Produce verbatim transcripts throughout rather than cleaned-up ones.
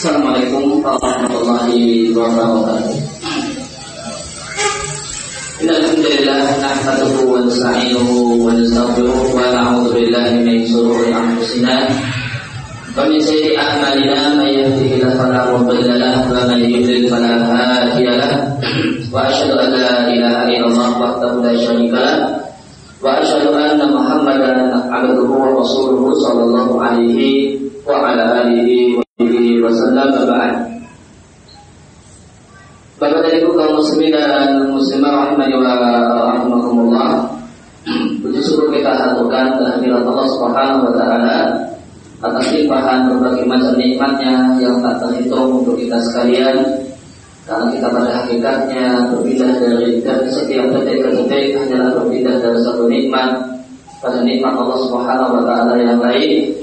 Assalamualaikum warahmatullahi wabarakatuh. Alhamdulillah nahmaduhu wa nasta'inuhu wa nastaghfiruh wa na'udzu billahi min shururi anfusina wa min sayyiati a'malina may yahdihillahu fala mudilla lahu wa man yudlil fala hadiya lahu wa asyhadu an la ilaha illallah wahdahu la syarika lahu wa asyhadu anna Muhammadan abduhu wa rasuluhu sallallahu alaihi wa ala alihi wa sahbihi wasallam. Ba'd. Bapak dan Ibu kaum muslimin dan muslimah rahimani wa rahimakumullah. Puji syukur kita haturkan kehadirat Allah Subhanahu wa taala atas limpahan berbagai macam nikmatnya yang tak terhitung untuk kita sekalian. Karena kita pada hakikatnya berpindah dari, dari setiap detik ke detik hanyalah berpindah dari satu nikmat pada nikmat Allah Subhanahu wa taala yang lain.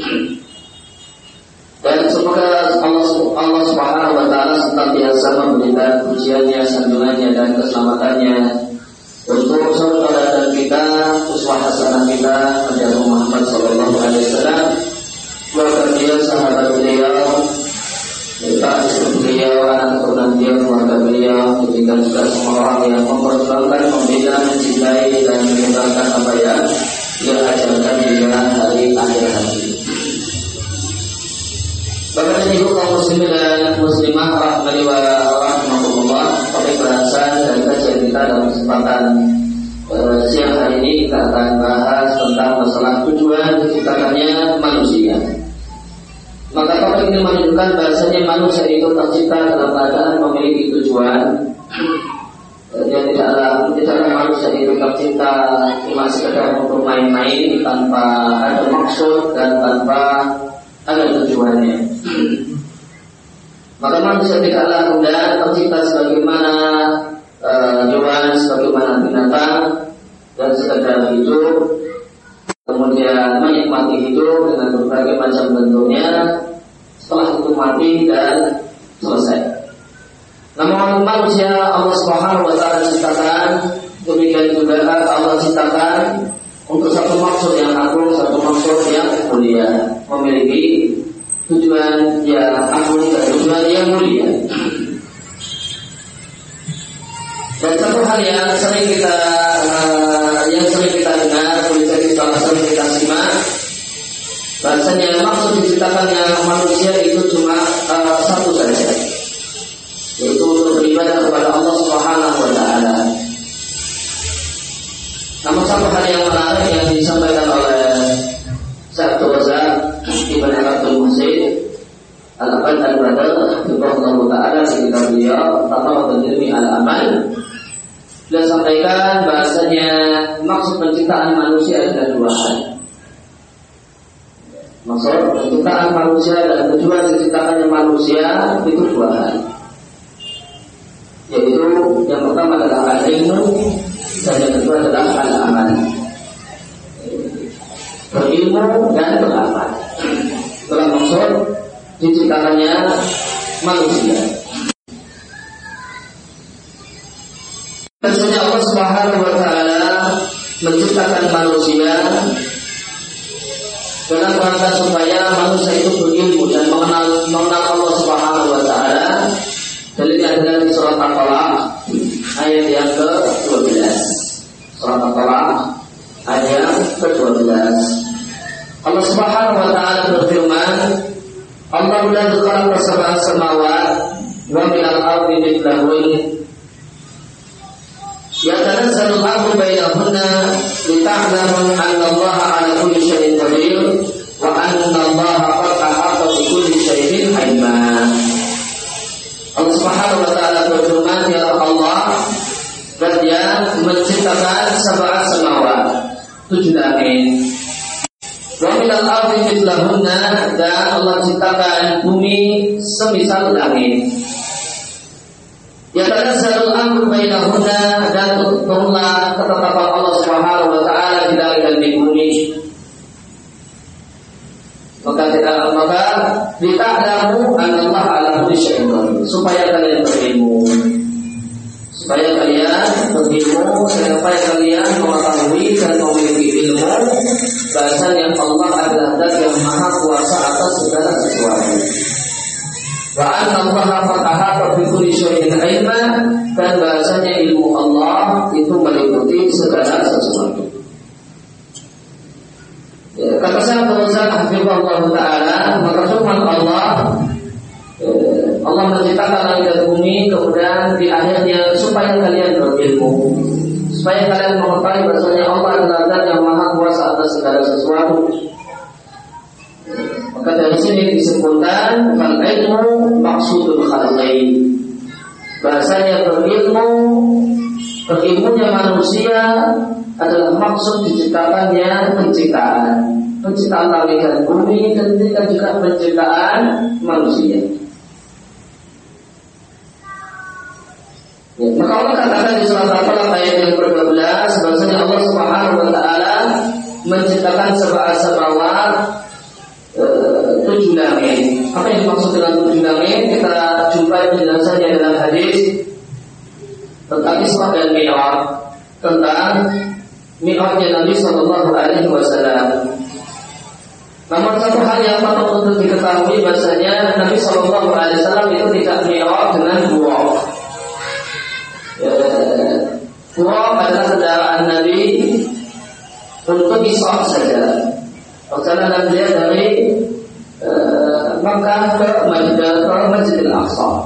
Dan semoga Allah, Allah Subhanahu wa taala senantiasa memberikan pujiannya, sanjungannya dan keselamatannya untuk saudara dan kita, uswah hasanah kita Nabi Muhammad sallallahu alaihi wasallam, keluarga beliau, sahabat beliau, kita istri beliau, anak keturunan beliau, keluarga beliau, demikian juga semua orang yang memperjuangkan, membela, mencintai dan menyebarkan apa yang dia ajarkan di hari akhir hari. Bapak dan Ibu kaum muslimin dan muslimah rahimani wa rahimakumullah, topik bahasan dari kajian kita dalam kesempatan uh, siang hari ini kita akan bahas tentang masalah tujuan diciptakannya manusia. Maka topik ini menunjukkan bahasanya manusia itu tercipta dalam keadaan memiliki tujuan. Dia tidaklah tidaklah manusia itu tercipta cuma sekedar untuk main-main tanpa ada maksud dan tanpa ada tujuannya. Maka manusia tidaklah kemudian tercipta sebagaimana hewan, uh, sebagaimana binatang dan sekedar hidup, kemudian menikmati hidup dengan berbagai macam bentuknya, setelah itu mati dan selesai. Namun manusia Allah Subhanahu wa taala ciptakan, demikian juga Allah ciptakan untuk satu maksud yang agung, satu maksud yang mulia, memiliki tujuan yang agung dan tujuan yang mulia. Dan satu hal yang sering kita uh, yang sering kita dengar, boleh jadi salah sering kita simak, bahasanya maksud diciptakannya manusia itu cuma uh, satu saja, yaitu untuk beribadah kepada Allah Subhanahu wa taala. Namun satu hal yang menarik yang disampaikan oleh Syekh Razak Ibn Abdul Muhsin Al-Abad Al-Badr Hafizahullah Ta'ala di kitab beliau Tatawatul Ilmi Al-Amal, beliau sampaikan bahasanya maksud penciptaan manusia ada dua hal. Maksud penciptaan manusia dan tujuan diciptakannya manusia itu dua hal, yaitu yang pertama adalah al-ilmu dan yang kedua adalah al-amal, berilmu dan beramal. Itulah maksud diciptakannya manusia. Tentunya Allah Subhanahu wa taala menciptakan manusia dalam rangka supaya manusia itu berilmu dan mengenal mengenal Allah Subhanahu wa taala. Dalilnya adalah di surat Al-Talaq ayat yang ke dua belas. Surat Al-Talaq ayat yang ke dua belas. Allah Subhanahu wa taala berfirman, Allah la khalaqa sab'a samawat wa min al-ardi mithlahun yatanazzalu al-amru bainahunna lita'lamu anna Allaha 'ala kulli syai'in qadir wa anna Allaha qad ahata bi kulli syai'in ilma. Allah Subhanahu wa taala berfirman, ya Allah, dan Dia menciptakan sab'a samawat, tujuh langit. Wa minal ardi mithlahunna, dan Allah ciptakan bumi semisal langit. Ya tanazzalul amru bainahunna, dan turunlah ketetapan Allah Subhanahu wa taala di langit dan di bumi. Maka kita maka dita'lamu anallah ala kulli syai'in qadir, supaya kalian berilmu. Supaya kalian berilmu, supaya kalian mengetahui dan memiliki ilmu bahasanya Allah adalah zat yang maha kuasa atas segala sesuatu. Wa anna Allaha qad ahata bi kulli syai'in ilma, dan bahasanya ilmu Allah itu meliputi segala sesuatu. Ya, kata saya Fauzan hafizahullah taala, maka firman Allah, eh, Allah menciptakan langit dan bumi, kemudian di akhirnya supaya kalian berilmu, supaya kalian mengetahui bahwasanya Allah adalah Zat yang Maha Kuasa atas segala sesuatu. Maka dari sini disebutkan fal ilmu maksudul khalqi. Bahasanya berilmu, berilmunya manusia adalah maksud diciptakannya penciptaan, penciptaan langit dan bumi, dan juga penciptaan manusia. Ya, maka Allah katakan di surat Al-Falaq ayat yang kedua belas, bahwasanya Allah Subhanahu wa taala menciptakan sab'a samawat, e, tujuh langit. Apa yang dimaksud dengan tujuh langit? Kita jumpai penjelasannya dalam hadis tentang Isra dan Mi'raj, tentang Mi'rajnya Nabi Sallallahu Alaihi Wasallam. Namun satu hal yang patut untuk diketahui bahasanya Nabi Sallallahu Alaihi Wasallam itu tidak Mi'raj dengan buraq. Buraq adalah kendaraan Nabi untuk Isra saja. Perjalanan dia dari uh, Makkah ke Masjidil Aqsa.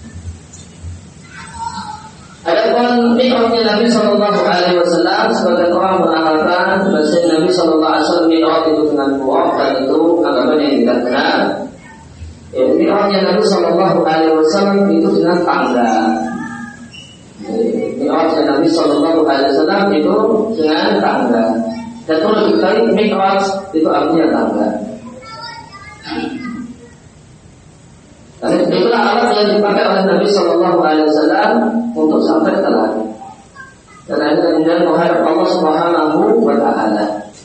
Adapun mi'rajnya Nabi Sallallahu Alaihi Wasallam, sebagian orang mengatakan bahwa Nabi Sallallahu Alaihi Wasallam mi'raj itu dengan buraq, dan itu anggapan yang tidak benar. Ya, mi'rajnya Nabi Sallallahu Alaihi Wasallam itu dengan tangga. Mi'rajnya Nabi Sallallahu Alaihi Wasallam itu dengan tangga. Dan perlu diketahui mi'raj itu artinya tangga. Dan itulah alat yang dipakai oleh Nabi Sallallahu Alaihi Wasallam untuk sampai ke langit. Dan akhirnya kemudian menghadap Allah Subhanahu wa taala.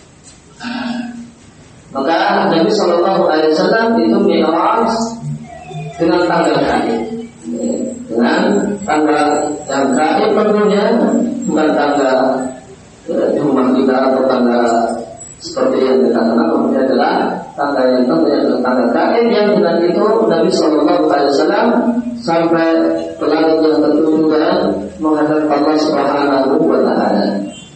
Maka Nabi Sallallahu Alaihi Wasallam itu mi'raj dengan tangga gaib, dengan tangga yang gaib tentunya, bukan tangga di rumah kita atau tangga seperti yang dikatakan, kemudian adalah tangga yang tentunya adalah tangga gaib yang dengan itu Nabi Sallallahu Alaihi Wasallam sampai ke langit yang tertuju dan menghadap Allah Subhanahu wa taala.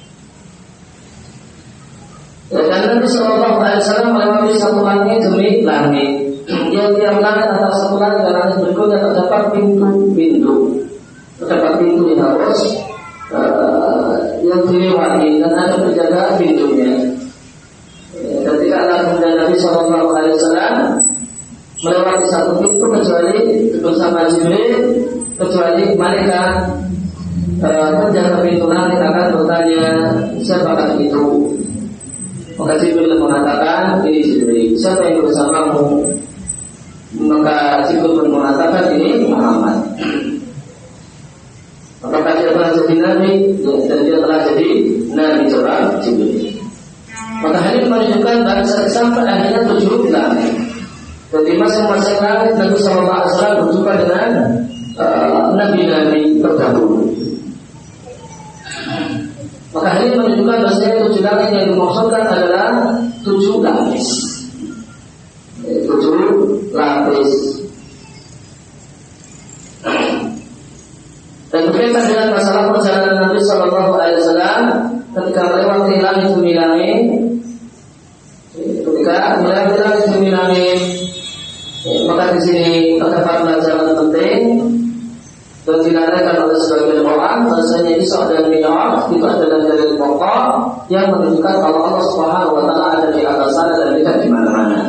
Dan Nabi Sallallahu Alaihi Wasallam melewati satu langit demi langit. Yang tiap langit antara satu langit dan langit berikutnya terdapat pintu-pintu, terdapat pintu yang harus uh, yang dilewati dan ada penjaga pintunya. Dan tidaklah kemudian Nabi Sallallahu Alaihi Wasallam melewati satu pintu kecuali bersama Jibril, kecuali malaikat penjaga pintu langit akan bertanya, siapakah itu? Maka Jibril mengatakan, ini Jibril. Siapa yang bersamamu? Maka Jibril pun mengatakan, ini Muhammad. Apakah dia telah jadi Nabi? Dan dia telah jadi Nabi seorang Jibril. Maka hal ini menunjukkan bahwa sampai akhirnya tujuh langit. Jadi masing-masing langit Nabi Sallallahu Alaihi Wasallam berjumpa dengan uh, nabi-nabi terdahulu. Maka hal ini menunjukkan bahwa tujuh langit yang dimaksudkan adalah tujuh lapis, tujuh lapis. Dan berkaitan dengan masalah perjalanan Nabi Sallallahu Alaihi Wasallam ketika melewati langit demi langit, ketika melewati langit demi langit, maka di sini terdapat pelajaran penting dan dikatakan oleh sebagian orang bahasanya Isra dan Mi'raj itu adalah dalil pokok yang menunjukkan kalau Allah Subhanahu wa taala ada di atas sana dan tidak di mana-mana.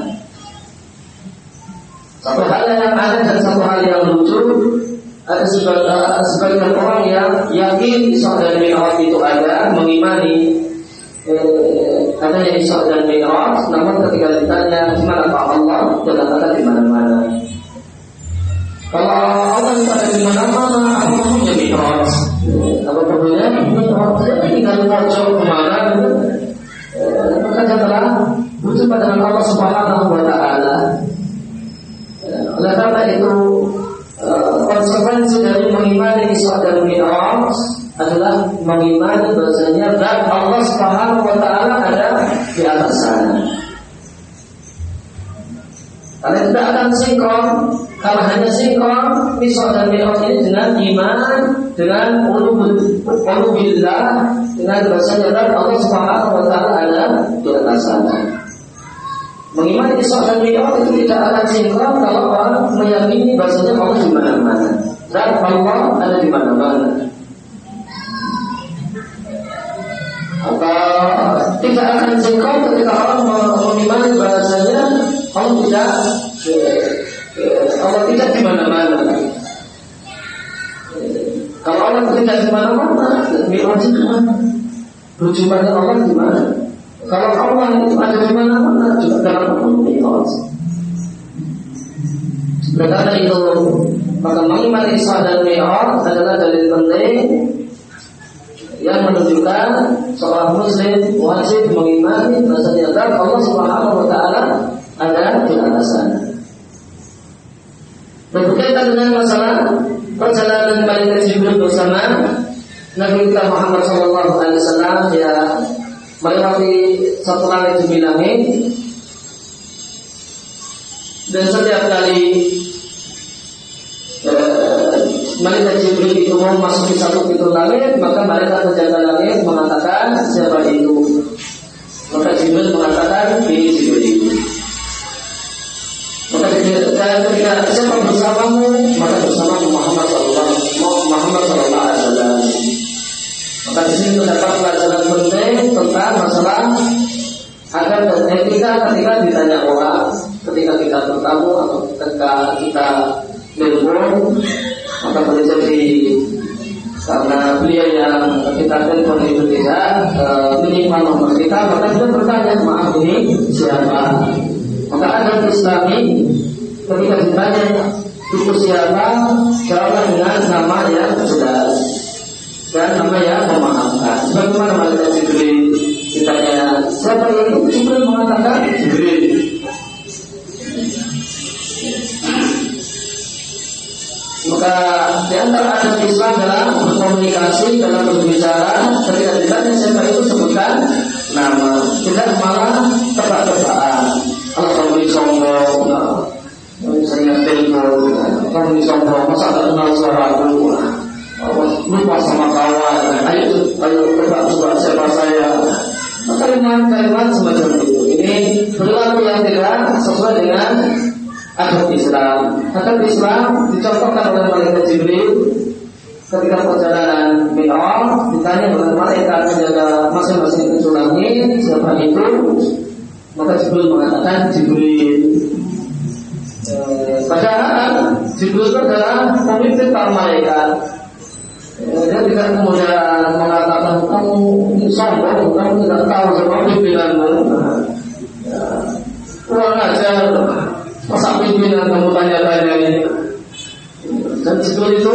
Satu hal yang ada dan satu hal yang lucu, ada sebagian, sebagian orang yang yakin Isra dan Mi'raj itu ada, mengimani eh, adanya Isra dan Mi'raj, namun ketika ditanya di mana Pak Allah, dia katakan di mana-mana. Kalau Allah itu ada di mana-mana, apa perlunya Mi'raj? Apa perlunya Mi'raj? Dia tinggal pojok kemana? Eh, maka dia telah berjumpa dengan Allah Subhanahu wa taala. Oleh karena itu, konsekuensi dari mengimani Isra dan Mi'raj adalah mengimani bahasanya zat Allah Subhanahu wa taala ada di atas sana. Karena tidak akan sinkron. Kalau hanya sinkron Isra dan Mi'raj ini dengan iman, dengan ulubillah, dengan bahasanya Allah Subhanahu wa taala ada di atas sana. Mengimani Isra dan Mi'raj itu tidak akan sinkron kalau orang meyakini bahasanya Allah di mana-mana dan Allah ada di mana-mana. Atau tidak akan sinkron ketika orang mengimani bahasanya Allah tidak Allah tidak di mana-mana. Kalau Allah tidak di mana-mana, Mi'raj di mana? Berjumpa dengan Allah di mana? Kalau Allah itu ada di mana-mana, juga dalam Mi'raj. Karena itu, maka mengimani Isra dan Mi'raj adalah dalil penting yang menunjukkan seorang Muslim wajib mengimani bahasanya Allah Subhanahu wa taala ada di atas sana. Dan berkaitan dengan masalah perjalanan malaikat Jibril bersama Nabi kita Muhammad shallallahu alaihi wasallam ya melewati satu langit demi langit, dan setiap kali eh, malaikat Jibril itu mau masuk di satu pintu langit, maka malaikat penjaga langit mengatakan siapa itu? Maka Jibril mengatakan ini Jibril. Maka ketika siapa bersamamu, maka bersama Muhammad Sallallahu Alaihi Wasallam. Maka di sini terdapat pelajaran penting tentang masalah agar etika ketika ditanya orang, ketika kita bertamu atau ketika kita telepon, maka boleh jadi karena beliau yang kita telepon itu tidak minimal nomor kita, maka kita bertanya maaf ini siapa? Maka ada Islami ketika ditanya itu siapa, jawablah dengan nama yang jelas dan nama yang memaafkan. Sebagaimana malaikat Jibril ditanya siapa ini, Jibril mengatakan Jibril. Maka di antara adab Islam dalam berkomunikasi, dalam berbicara, ketika ditanya siapa itu sebutkan nama, tidak malah tebak-tebakan. Kalau kamu ini sombong, nah, saya telepon, kamu ini sombong, masa tak kenal suara aku, lupa sama kawan, ayo, ayo tebak coba siapa saya. Kalimat-kalimat semacam itu, ini perilaku yang tidak sesuai dengan adab Islam. Adab Islam dicontohkan oleh malaikat Jibril ketika perjalanan Mi'raj, ditanya oleh malaikat menjaga masing-masing pintu langit siapa itu, maka Jibril mengatakan Jibril. E, padahal Jibril itu adalah pemimpin para malaikat. E, dia tidak kemudian mengatakan kamu ini sombong, kamu tidak tahu sama pimpinanmu. Nah, ya, kurang ajar, masa pimpinan kamu tanya-tanya ini. Dan Jibril itu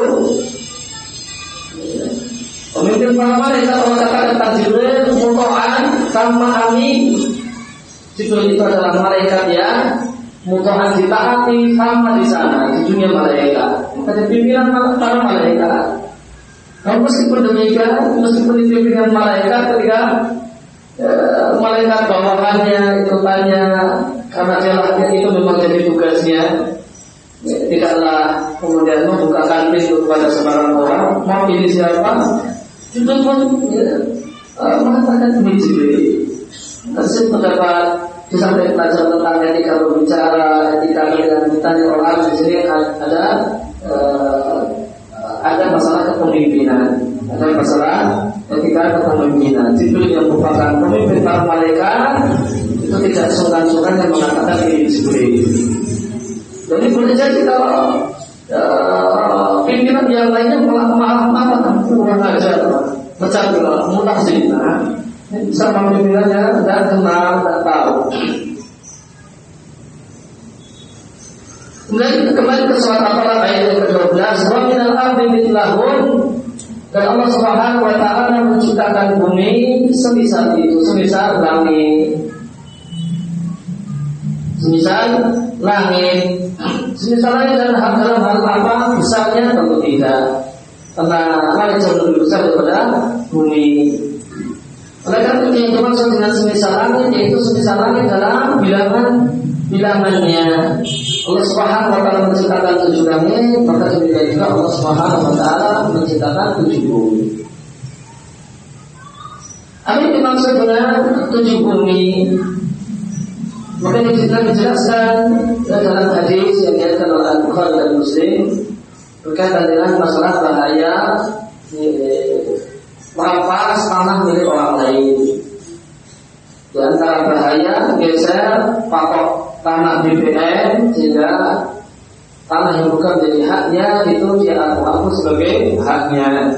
pemimpin para malaikat. Allah katakan tentang Jibril muto'an sama amin. Jibril itu adalah malaikat yang muto'an ditaati sama di sana di dunia malaikat. Maka pimpinan para malaikat. Namun meskipun demikian, meskipun pimpinan malaikat ketika e, malaikat bawahannya itu tanya karena jalannya itu memang jadi tugasnya, e, tidaklah kemudian membukakan pintu kepada sembarang orang. Mau ini siapa? Itu pun ya, e, mengatakan ini Jibril. Tersebut terdapat di samping pelajaran tentang etika berbicara, etika dengan ditanya orang. Di sini ada uh, ada masalah kepemimpinan, ada masalah etika kepemimpinan. Jibril yang merupakan pemimpin para malaikat itu tidak sungkan-sungkan yang mengatakan ini Jibril. Jadi boleh jadi kalau uh, pimpinan yang lainnya malah malah malah kurang ajar, macam mudah sih. Bisa pemimpinannya tidak kenal, tidak tahu. Kemudian kembali ke surat Al-Falaq ayat yang kedua belas, wa minal ardi mithlahun, dan Allah Subhanahu wa taala menciptakan bumi semisal itu, semisal langit. Semisal langit. Semisal langit dalam hal dalam hal apa? Besarnya tentu tidak. Karena langit jauh lebih besar daripada bumi. Oleh karena itu yang dimaksud dengan semisal langit, yaitu semisal langit dalam bilangan bilangannya. Allah Subhanahu wa taala menciptakan tujuh langit, maka demikian juga Allah Subhanahu wa taala menciptakan tujuh bumi. Apa yang dimaksud dengan tujuh bumi? Maka ini kita dijelaskan dalam hadis yang diriwayatkan oleh Al-Bukhari dan Muslim berkaitan dengan masalah bahaya merampas tanah milik orang lain. Di antara bahaya geser patok tanah B B M sehingga tanah yang bukan menjadi haknya itu dia aku sebagai haknya.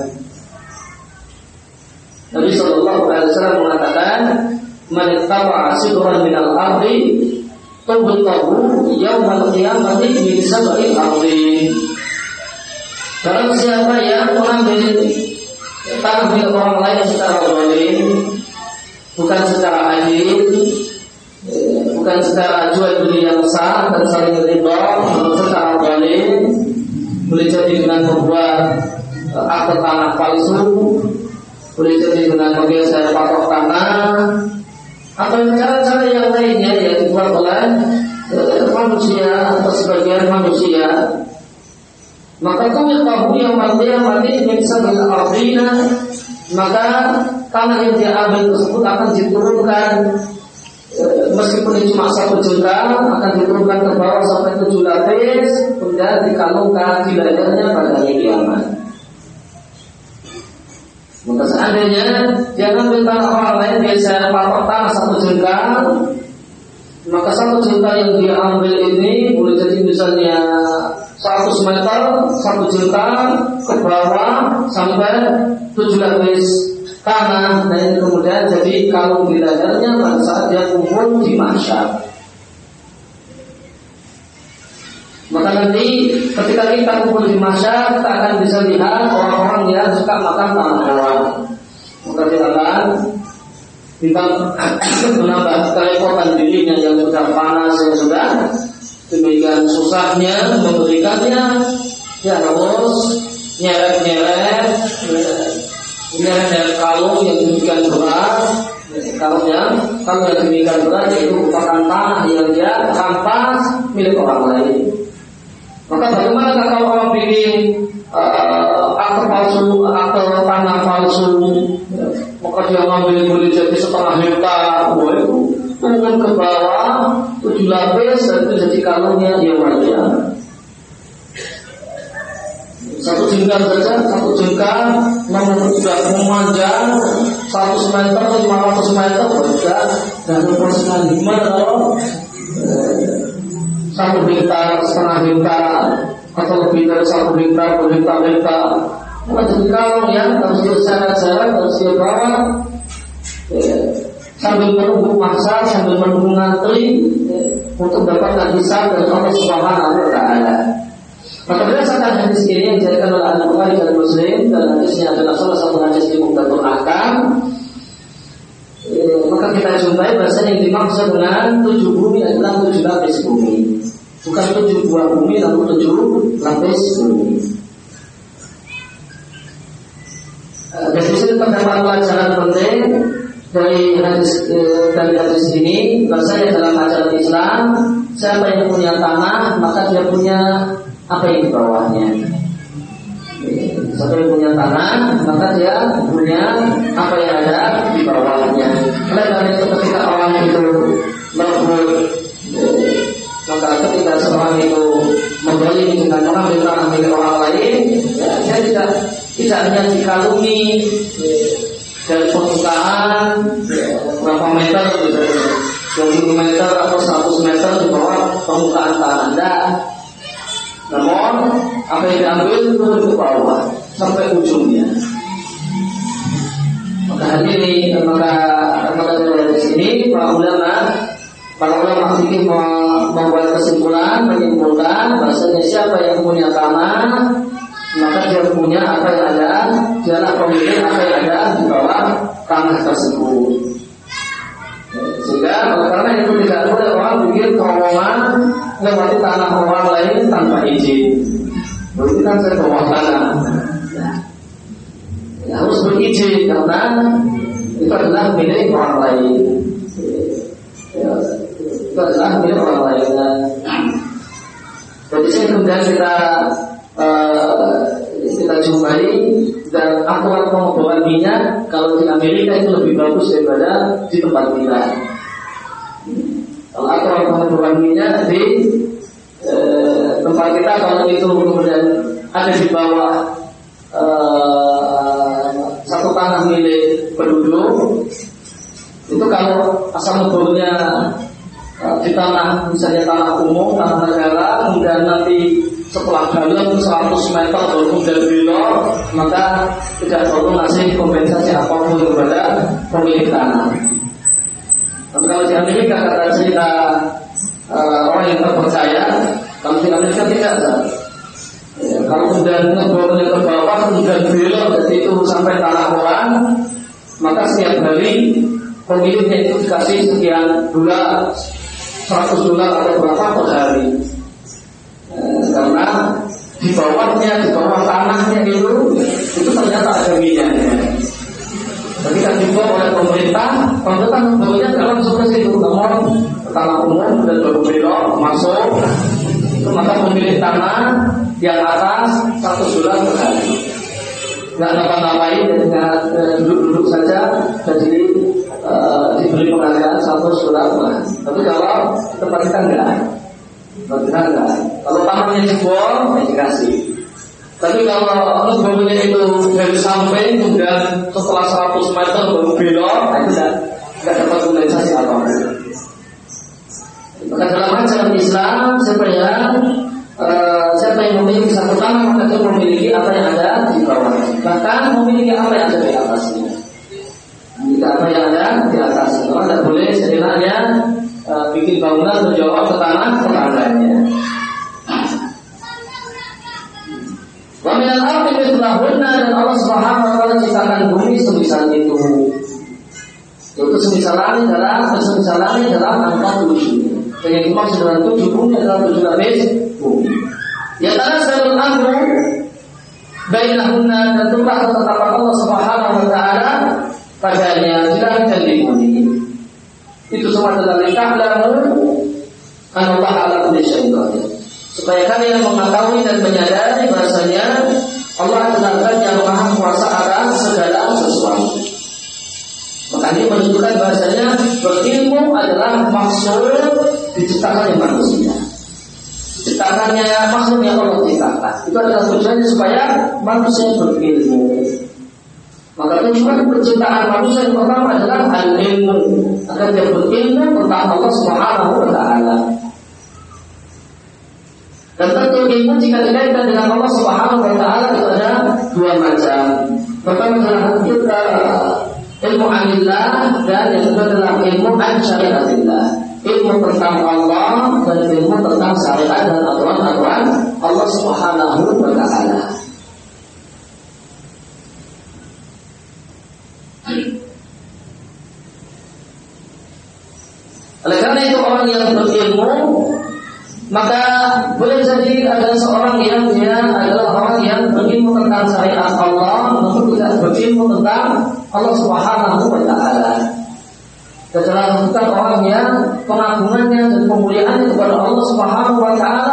Nabi Shallallahu Alaihi Wasallam mengatakan, "Man ittaba'a sidran minal ardi, tubtahu yaumal qiyamati min sab'il ardi." Barang siapa yang mengambil tanah milik orang lain secara zalim, bukan secara adil, bukan secara jual beli yang sah dan saling ridha, namun secara zalim, boleh jadi dengan membuat akte tanah palsu, boleh jadi dengan menggeser patok tanah, atau cara-cara yang lainnya yang dibuat oleh manusia atau sebagian manusia. Maka kami tahu yang mati mati misalnya ardina, maka tanah yang dia ambil tersebut akan diturunkan, meskipun ini cuma satu jengkal, akan diturunkan ke bawah sampai tujuh lapis, kemudian dikalungkan di lehernya pada hari kiamat. Maka seandainya dia ambil tanah orang lain, biasanya patok tanah satu jengkal, maka satu jengkal yang dia ambil ini boleh jadi misalnya seratus meter, satu jengkal ke bawah sampai tujuh lapis tanah, dan ini kemudian jadi kalung di lehernya pada saat dia kumpul di mahsyar. Maka nanti ketika kita kumpul di mahsyar, kita akan bisa lihat orang-orang yang suka makan tanah orang. Maka dia akan timbang menambah kerepotan dirinya yang sudah panas, yang sudah demikian susahnya memberikannya, dia harus nyeret-nyeret nyeret-nyeret kalung yang demikian berat. Kalau yang kalau yang demikian berat itu merupakan tanah yang dia rampas milik orang lain. Maka bagaimana kalau orang bikin uh, akte palsu, akte tanah palsu, maka dia ngambil boleh jadi setengah hektar, wah itu turun ke bawah tujuh lapis, dan itu jadi kalungnya dia wajah. Satu jengkal saja, satu jengkal namun sudah memanjang seratus meter atau lima ratus meter, sudah dan proporsional gimana kalau satu hektar, setengah hektar, atau lebih dari satu hektar, dua hektar, hektar. Maka jadi kalung yang harus diseret-seret, harus dibawa sambil menunggu masa, sambil menunggu ngantri untuk dapat hisab dari Allah Subhanahu wa taala. Maka berdasarkan hadis ini yang dijadikan oleh Al-Bukhari dan Muslim, dan hadisnya adalah salah satu hadis di Muqaddatul Ahkam, maka kita jumpai bahasanya yang dimaksud dengan tujuh bumi adalah tujuh lapis bumi, bukan tujuh buah bumi, namun tujuh lapis bumi. Dan di sini terdapat pelajaran penting dari hadis dari hadis ini, bahasanya dalam ajaran Islam, siapa yang punya tanah maka dia punya apa yang di bawahnya. Siapa yang punya tanah maka dia punya apa yang ada di bawahnya. Oleh karena itu ketika orang itu merebut, maka ketika seorang itu membeli dengan mengambil tanah milik orang lain, ya, dia tidak tidak hanya dikalungi dari permukaan berapa meter, dua puluh meter atau seratus meter di bawah permukaan tanah, tidak. Namun apa yang diambil turun ke bawah sampai ujungnya. Maka hari ini maka maka dari sini para ulama para ulama fikih membuat kesimpulan, menyimpulkan bahasanya siapa yang punya tanah maka dia punya apa yang ada, dialah pemilik apa yang ada di bawah tanah tersebut. Sehingga karena itu tidak boleh orang bikin terowongan lewati tanah orang lain tanpa izin. Berarti kan saya bawah tanah. Ya. Ya, harus berizin karena itu adalah milik orang lain. Ya. itu adalah milik orang lainnya. Jadi sini kemudian kita uh, kita jumpai dan aturan pengoboran minyak kalau di Amerika itu lebih bagus daripada di tempat kita. Kalau aturan pengoboran minyak di uh, tempat kita kalau itu kemudian ada di bawah uh, satu tanah milik penduduk, itu kalau asal ngebornya di tanah, misalnya tanah umum, tanah negara, kemudian nanti setelah dalam seratus meter baru kemudian belok, maka tidak perlu ngasih kompensasi apapun kepada pemilik tanah. Tapi kalau di Amerika kata cerita uh, orang yang terpercaya, kalau di Amerika tidak ada. Ya, kalau kemudian ngebornya ke bawah, kemudian belok, jadi itu sampai tanah orang, maka setiap hari pemiliknya itu dikasih sekian dolar, seratus dolar atau berapa per hari. E, karena di bawahnya, di bawah tanahnya itu, itu ternyata ada minyaknya. Jadi kan dibawa oleh pemerintah, pemerintah membawanya dalam seperti itu, namun ke tanah umum dan baru belok masuk, itu maka pemilik tanah yang atas seratus dolar per hari. Nggak ngapa-ngapain, nggak duduk-duduk saja, jadi uh, diberi penghargaan satu dolar. Tapi kalau di tempat kita enggak, tempat kita enggak. Kalau tanahnya jebol, ya dikasih. Tapi kalau ngebornya itu dari samping, kemudian setelah seratus meter baru belok, nah itu enggak, enggak dapat kompensasi apa-apa. Maka dalam ajaran Islam, siapa yang Uh, siapa yang memiliki satu tanah maka dia memiliki apa yang ada di bawah, bahkan memiliki apa yang ada di atasnya. Jika apa yang ada di atasnya, orang tidak boleh setidaknya uh, bikin bangunan menjauh ke tanah tetangganya. Wa minal ardi mithlahunna, dan Allah Subhanahu wa taala ciptakan bumi semisal itu. Itu semisal langit adalah semisal langit adalah angka tujuh. Dan yang dimaksud dengan tujuh bumi adalah tujuh lapis bumi. Ya tanazalul amru bainahunna, dan telah ketetapan Allah Subhanahu wa taala padanya di langit dan di bumi. Itu semua adalah ta'lamu anna Allah ala kulli syai'in qadir. Supaya kalian mengetahui dan menyadari bahasanya Allah adalah Zat yang Maha Kuasa atas segala sesuatu. Maka ini menunjukkan bahasanya berilmu adalah maksud diciptakannya manusia. Ciptakannya makhluk yang Allah ciptakan itu adalah tujuannya supaya manusia berilmu. Maka tujuan penciptaan manusia yang pertama adalah al-ilmu, agar dia berilmu tentang Allah Subhanahu wa taala. Dan tentu ilmu jika dikaitkan dengan Allah Subhanahu wa taala itu ada dua macam. Pertama adalah kita ilmu anillah, dan yang kedua adalah ilmu an syariatillah, ilmu tentang Allah dan ilmu tentang syariat dan aturan-aturan Allah Subhanahu wa taala. Oleh karena itu orang yang berilmu maka boleh jadi adalah seorang yang dia adalah orang yang berilmu tentang syariat Allah, namun tidak berilmu tentang Allah Subhanahu wa taala. Dan dalam bukan orang yang pengagungannya dan pemuliaannya kepada Allah Subhanahu wa taala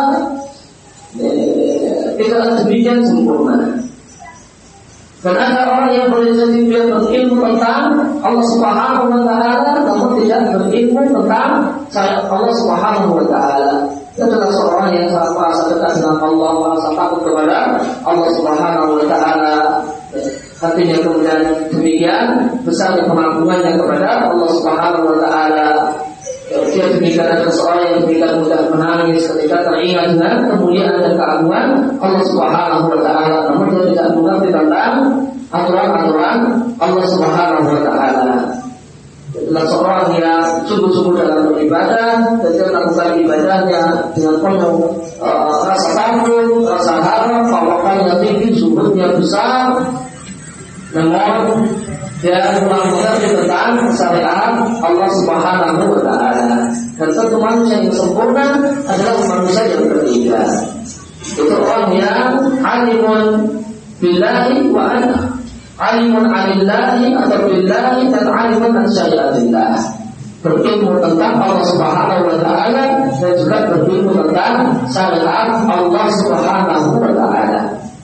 eh, tidak demikian sempurna. Dan ada orang yang boleh jadi dia berilmu tentang Allah Subhanahu wa taala, namun tidak berilmu tentang syariat Allah Subhanahu wa taala. Dia adalah seorang yang sangat merasa dekat dengan Allah, merasa takut kepada Allah Subhanahu wa taala. Hatinya kemudian demikian besarnya pengagungannya kepada Allah Subhanahu wa taala. Dia demikian adalah seorang yang demikian mudah menangis ketika teringat dengan kemuliaan dan keagungan Allah Subhanahu wa taala, namun dia tidak mengerti tentang aturan-aturan Allah Subhanahu wa taala. Adalah seorang yang sungguh-sungguh dalam beribadah, dan dia melakukan ibadahnya dengan penuh uh, rasa takut, rasa harap, tawakalnya tinggi, zuhudnya besar. Namun dia kurang mengerti tentang syariat Allah Subhanahu wa taala. Dan tentu manusia yang sempurna adalah manusia yang ketiga. Itu orang yang alimun billahi wa ana, alimun anillahi atau billahi, dan alimun an syariatillah. berilmu tentang Allah Subhanahu wa Ta'ala dan juga berilmu tentang syariat Allah Subhanahu wa Ta'ala.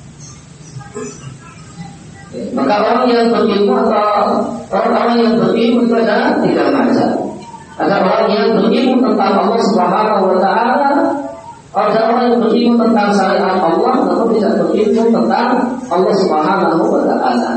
Maka orang yang berilmu atau orang-orang yang berilmu itu ada tiga macam. Ada orang yang berilmu tentang Allah Subhanahu wa Ta'ala, ada orang yang berilmu tentang syariat Allah, namun tidak berilmu tentang Allah Subhanahu wa Ta'ala.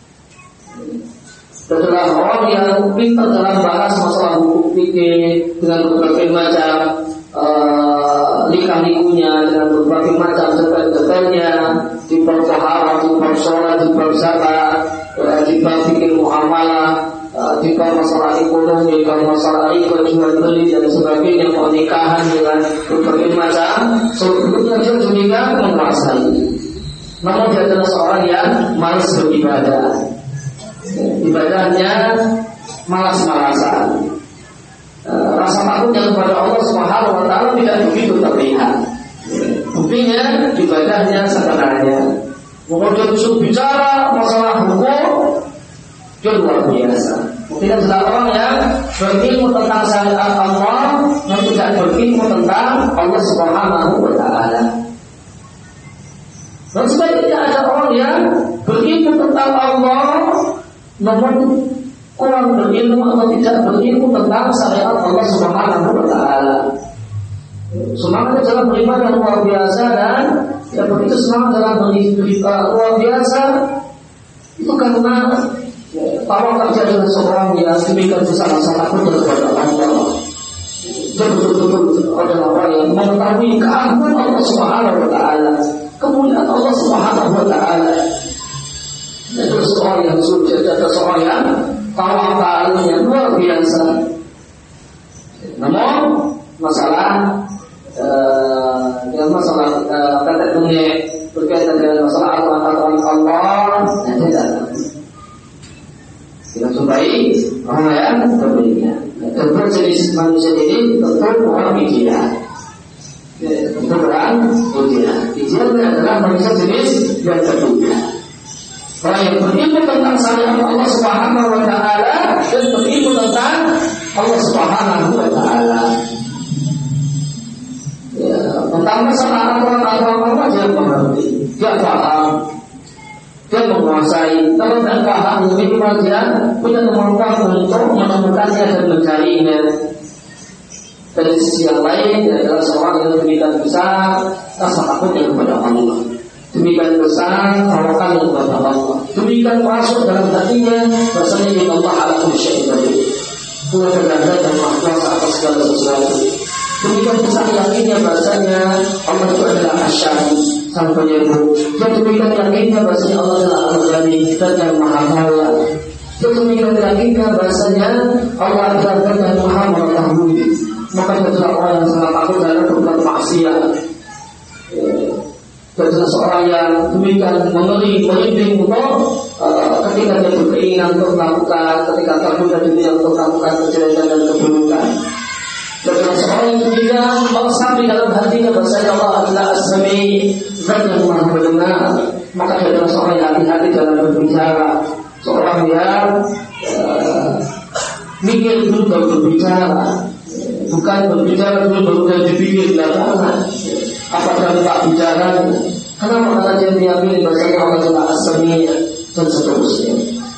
Adalah orang yang pintar dalam bahas masalah hukum fikih dengan berbagai macam uh, lika-likunya, dengan berbagai macam detail-detailnya, di bab taharah, di bab sholat, di bab zakat, uh, di bab fikih muamalah, uh, di bab masalah ekonomi, di bab masalah jual beli dan sebagainya, pernikahan dengan berbagai macam. Sebetulnya dia juga menguasai. Namun dia adalah seorang yang malas beribadah. Ibadahnya malas-malasan. E, rasa takutnya kepada Allah Subhanahu wa Ta'ala tidak begitu terlihat. Buktinya ibadahnya sebenarnya. Kemudian disuruh bicara masalah hukum, dia luar biasa. Mungkin adalah orang yang berilmu tentang syariat Allah, yang tidak berilmu tentang Allah Subhanahu wa Ta'ala. Dan sebaliknya ada orang yang berilmu tentang Allah, namun kurang berilmu atau tidak berilmu tentang syariat Allah Subhanahu wa Ta'ala. Semangat dalam beribadah luar biasa, dan ya begitu semangat dalam beribadah luar biasa itu karena ya, tawakal adalah seorang yang demikian sangat-sangat takut kepada Allah. Dia betul-betul adalah orang yang mengetahui keagungan Allah Subhanahu wa Ta'ala, kemuliaan Allah Subhanahu wa Ta'ala. Itu seorang yang suci, ada seorang yang tawakalnya luar biasa. Namun masalah uh, dengan masalah uh, kata dunia berkaitan dengan masalah aturan-aturan Allah, nah tidak. Kita cobai orang yang berbeda. Tentu jenis manusia ini tentu orang ideal. Tentu orang ideal. Ideal adalah manusia jenis yang berbeda. Orang yang berilmu tentang syariat Allah Subhanahu wa Ta'ala dan berilmu tentang Allah Subhanahu wa Ta'ala. Ya, tentang masalah aturan-aturan Allah dia mengerti, dia paham, dia menguasai. Kalau tidak paham, minimal dia punya kemampuan untuk menemukannya dan mencarinya. Dari sisi yang lain, dia adalah seorang yang demikian besar rasa takutnya kepada Allah. Demikian besar tawakal kepada Allah. Demikian masuk dalam hatinya bahasanya ya Allah ala kulli syai'in qadir. Tuhan berada dan Maha Kuasa atas segala sesuatu. Demikian besar yakinnya bahasanya Allah itu adalah Asy-Syahid, Sang Penyembuh. Dan demikian yakinnya bahasanya Allah adalah Al-Ghani, dan yang Maha Kaya. Dan demikian yakinnya bahasanya Allah adalah dan yang Maha Mengetahui. Maka dia adalah orang yang sangat takut dalam berbuat maksiat. Dan seorang yang demikian mengeri, merinding untuk uh, ketika dia berkeinginan untuk melakukan, ketika tergoda dunia untuk melakukan kejelekan dan keburukan. Dan seorang yang demikian mengesapi dalam hatinya bahasanya Allah adalah As-Sami, Zat yang Maha Mendengar. Maka dia adalah seorang yang hati-hati dalam berbicara, seorang yang uh, mikir dulu baru berbicara, bukan berbicara dulu baru dia dipikir belakangan. Apa dampak bicara? Kenapa karena dia meyakini bahasanya Allah adalah As-Sami dan seterusnya.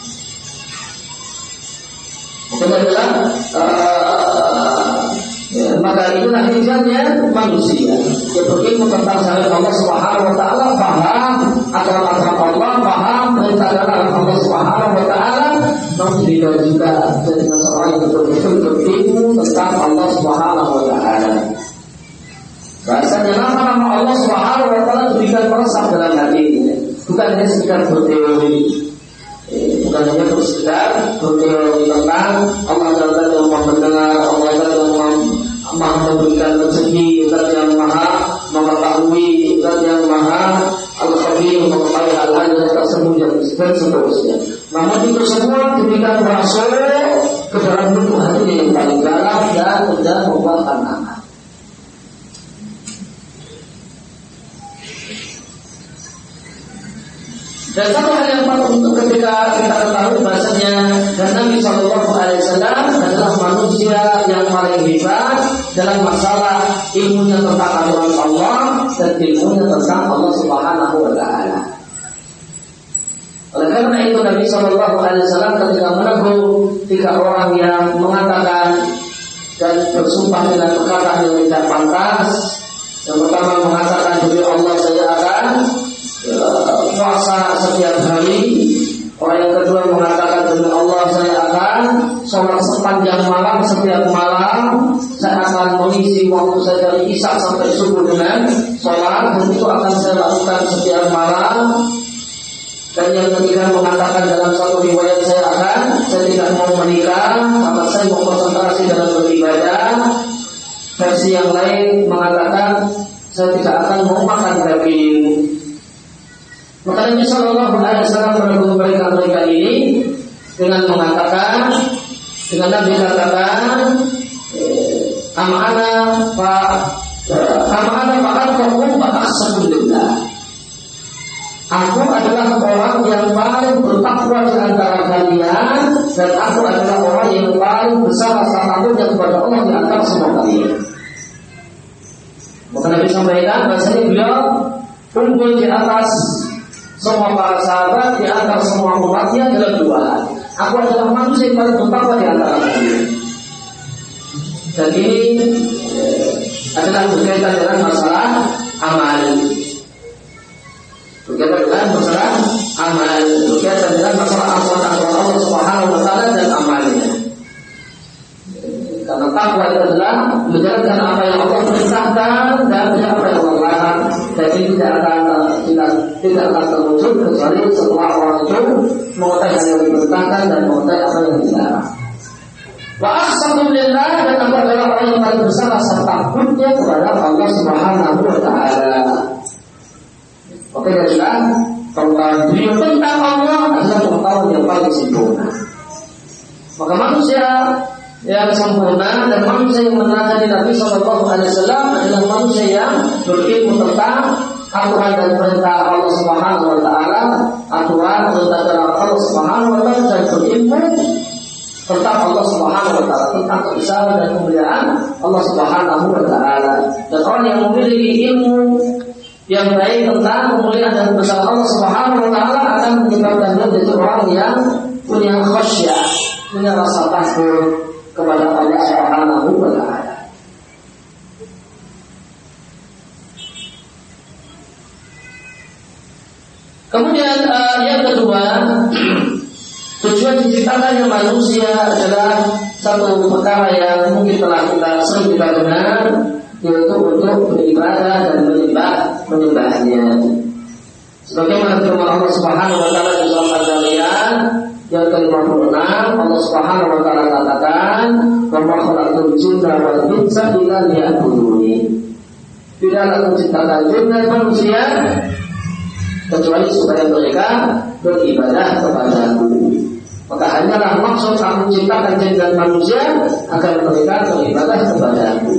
Maka adalah uh, ya, maka itulah hijabnya manusia. Dia berilmu tentang syariat Allah Subhanahu wa Ta'ala, paham aturan-aturan Allah, paham perintah-perintah Allah Subhanahu wa Ta'ala. Namun tidak juga dengan seorang yang betul-betul berilmu tentang Allah Subhanahu wa Ta'ala. Bahasanya nama-nama Allah Subhanahu wa Ta'ala diberikan meresap dalam hatinya, bukan hanya sekedar berteori, eh, bukan hanya sekedar berteori tentang Allah adalah yang Maha Mendengar, Allah adalah yang Maha memberikan rezeki, Zat yang Maha mengetahui, Zat yang Maha Al-Khabir, mengetahui hal-hal yang tersembunyi dan seterusnya. Namun itu semua diberikan masuk ke dalam lubuk hatinya yang paling dalam dan tidak membuahkan anak. Dan satu hal yang patut untuk ketika kita ketahui bahasanya dan Nabi Shallallahu Alaihi Wasallam adalah manusia yang paling hebat dalam masalah ilmunya tentang aturan Allah dan ilmunya tentang Allah Subhanahu Wa Taala. Oleh karena itu Nabi Shallallahu Alaihi Wasallam ketika menegur tiga orang yang mengatakan dan bersumpah dengan perkataan yang tidak pantas, yang pertama mengatakan demi Allah saya akan puasa setiap hari. Orang yang kedua mengatakan demi Allah saya akan sholat sepanjang malam setiap malam. Saya akan mengisi waktu saya dari isya sampai subuh dengan sholat, dan itu akan saya lakukan setiap malam. Dan yang ketiga mengatakan dalam satu riwayat saya akan saya tidak mau menikah karena saya mau konsentrasi dalam beribadah. Versi yang lain mengatakan saya tidak akan mau makan daging. Maka Nabi Shallallahu Alaihi Wasallam menegur mereka-mereka ini dengan mengatakan, dengan Nabi katakan, amana pak, amana pak kaum pak sebelumnya. Aku adalah orang yang paling bertakwa di antara kalian, dan aku adalah orang yang paling besar rasa takutnya kepada Allah di antara semua kalian. Maka Nabi sampaikan bahasanya beliau unggul di atas semua para sahabat, di antara semua umatnya adalah dua. Aku adalah manusia yang paling bertakwa di antara kalian. Dan ini eh, adalah berkaitan dengan masalah amal. Berkaitan dengan masalah amal, berkaitan dengan masalah aturan-aturan Allah Subhanahu Wa Taala dan amalnya. Karena takwa itu adalah menjalankan apa yang Allah perintahkan dan tidak apa yang Allah larang. Dan ini tidak akan tidak tidak akan terwujud kecuali setelah orang itu mengetahui hal yang diperintahkan dan mengetahui apa yang dilarang. Wa aqsamu lillah, dan aku adalah orang yang paling besar rasa takutnya kepada Allah Subhanahu Wa Taala. Oke, jadilah pengetahuan tentang Allah adalah pengetahuan yang paling sempurna. Maka manusia yang sempurna dan manusia yang menaati Nabi Shallallahu Alaihi Wasallam adalah manusia yang berilmu tentang aturan dan perintah Allah Subhanahu Wa Taala, aturan perintah dari Allah Subhanahu Wa Taala, dan berilmu tentang Allah Subhanahu Wa Taala, tentang kebesaran dan kemuliaan Allah Subhanahu Wa Taala. Dan orang yang memiliki ilmu yang baik tentang kemuliaan dan kebesaran Allah Subhanahu Wa Taala akan menyebabkan dia menjadi orang yang punya khasyah, punya rasa takut kepada Allah Subhanahu Wa Taala. Kemudian uh, yang kedua, tujuan diciptakannya manusia adalah satu perkara yang mungkin telah kita sering kita dengar, yaitu untuk beribadah dan menyembah menyembahnya. Sebagaimana firman Allah Subhanahu Wa Taala di surat Al-Zariyat yang ke lima puluh enam, Allah Subhanahu Wa Taala katakan, "Wa ma khalaqtul jinna wal insa illa liya'budun." Tidaklah menciptakan jin dan manusia kecuali supaya mereka beribadah kepadaku. Maka hanyalah maksud aku menciptakan jin dan manusia agar mereka beribadah kepadaku.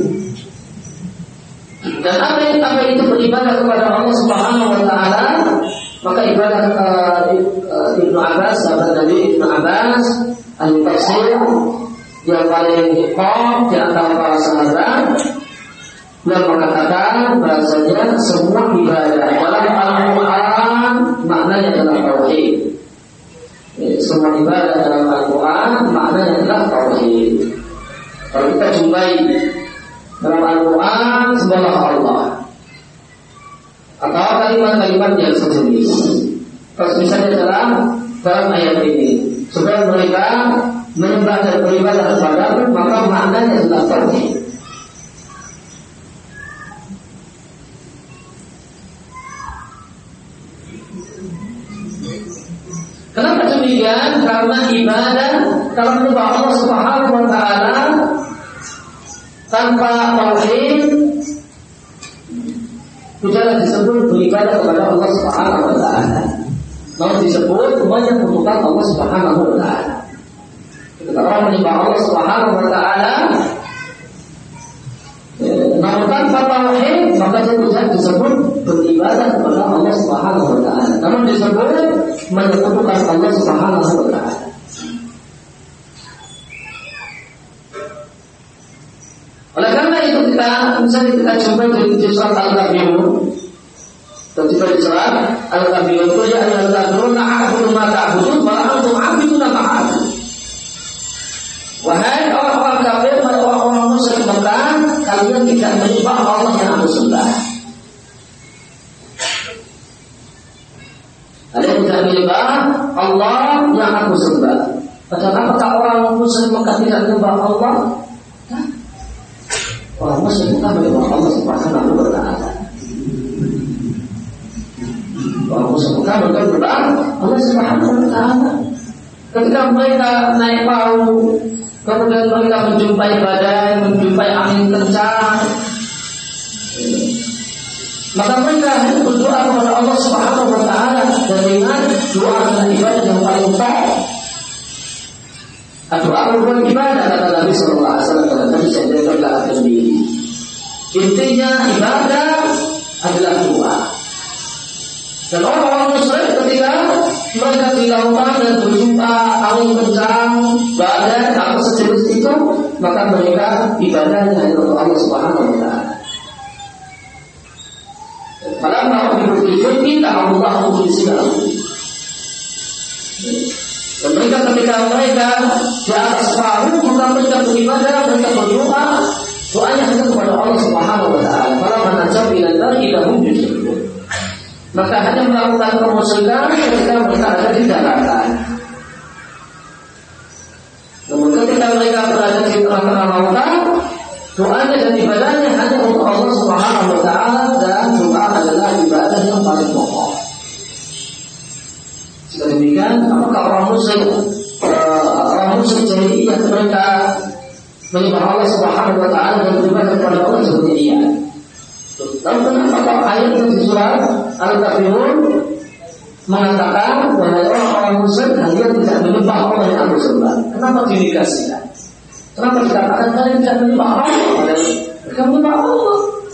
Dan apa yang apa itu beribadah kepada Allah Subhanahu Wa Taala? Maka ibadah uh, uh, Ibnu Abbas, sahabat Nabi Ibnu Abbas, ahli tafsir yang paling hikmah di antara para sahabat, yang mengatakan bahasanya semua ibadah dalam Al-Quran maknanya adalah tauhid. Semua ibadah dalam Al-Quran maknanya adalah tauhid. Kalau kita jumpai dalam Al-Quran sembahlah Allah atau kalimat-kalimat yang sejenis. Terus misalnya dalam dalam ayat ini, supaya mereka menyembah dan beribadah kepadamu, maka maknanya adalah tauhid. Kenapa demikian? Karena ibadah kalau menyembah Allah Subhanahu Wa Taala tanpa tauhid tidaklah disebut beribadah kepada Allah Subhanahu Wa Taala. Namun disebut semuanya membutuhkan Allah Subhanahu Wa Taala. Ketika orang menyembah Allah Subhanahu Wa Taala, namun tanpa tauhid, maka tidak disebut beribadah kepada Allah Subhanahu Wa Taala. Namun disebut menyekutukan Allah Subhanahu wa taala. Oleh karena itu kita misalnya kita coba di surat Al-Kafirun, ketika di surat Al-Kafirun itu ya Al-Kafirun na'budu ma ta'budun wa antum 'abiduna ma a'budu. Wahai orang-orang kafir, orang-orang musyrik Mekah, kalian tidak menyembah Allah yang aku sembah. Kalian tidak menyembah Allah yang aku sembah. Padahal apakah orang musyrik Mekah tidak menyembah Allah? Hah? Orang musyrik Mekah menyembah Allah Subhanahu wa taala. Orang musyrik Mekah menyembah Allah Subhanahu wa taala. Ketika mereka naik perahu, kemudian mereka menjumpai badai, menjumpai angin kencang, maka mereka hanya berdoa kepada Allah Subhanahu wa taala dan ingat doa adalah ibadah yang paling utama. Doa merupakan ibadah kata Nabi sallallahu alaihi wasallam. Tadi saya jelaskan sendiri. Intinya ibadah adalah doa. Dan orang-orang musyrik ketika mereka di lautan dan berjumpa angin kencang, badai atau sejenis itu, maka mereka ibadahnya untuk Allah Subhanahu wa taala. Padahal kalau dibutuhkan kita Allah untuk disini. Dan mereka ketika mereka di atas perahu, maka mereka beribadah, mereka berdoa, doanya hanya kepada Allah Subhanahu wa taala. Kalau menajam ila dari lahum yusyrikun. Maka hanya melakukan kemusyrikan ketika mereka ada di daratan. Namun ketika mereka berada di tengah-tengah lautan, doanya dan ibadahnya hanya untuk Allah Subhanahu wa taala, dan doa adalah ibadah yang paling pokok. Sedemikian, apakah orang musyrik orang musyrik jahiliyah mereka menyembah Allah Subhanahu wa taala dan beribadah kepada Allah seperti dia? Lalu kenapa ayat yang di surat Al-Kafirun mengatakan bahwa orang-orang musyrik kalian tidak menyembah Allah yang aku sembah? Kenapa dinegasikan? Kenapa dikatakan kalian tidak menyembah Allah? Mereka menyembah Allah.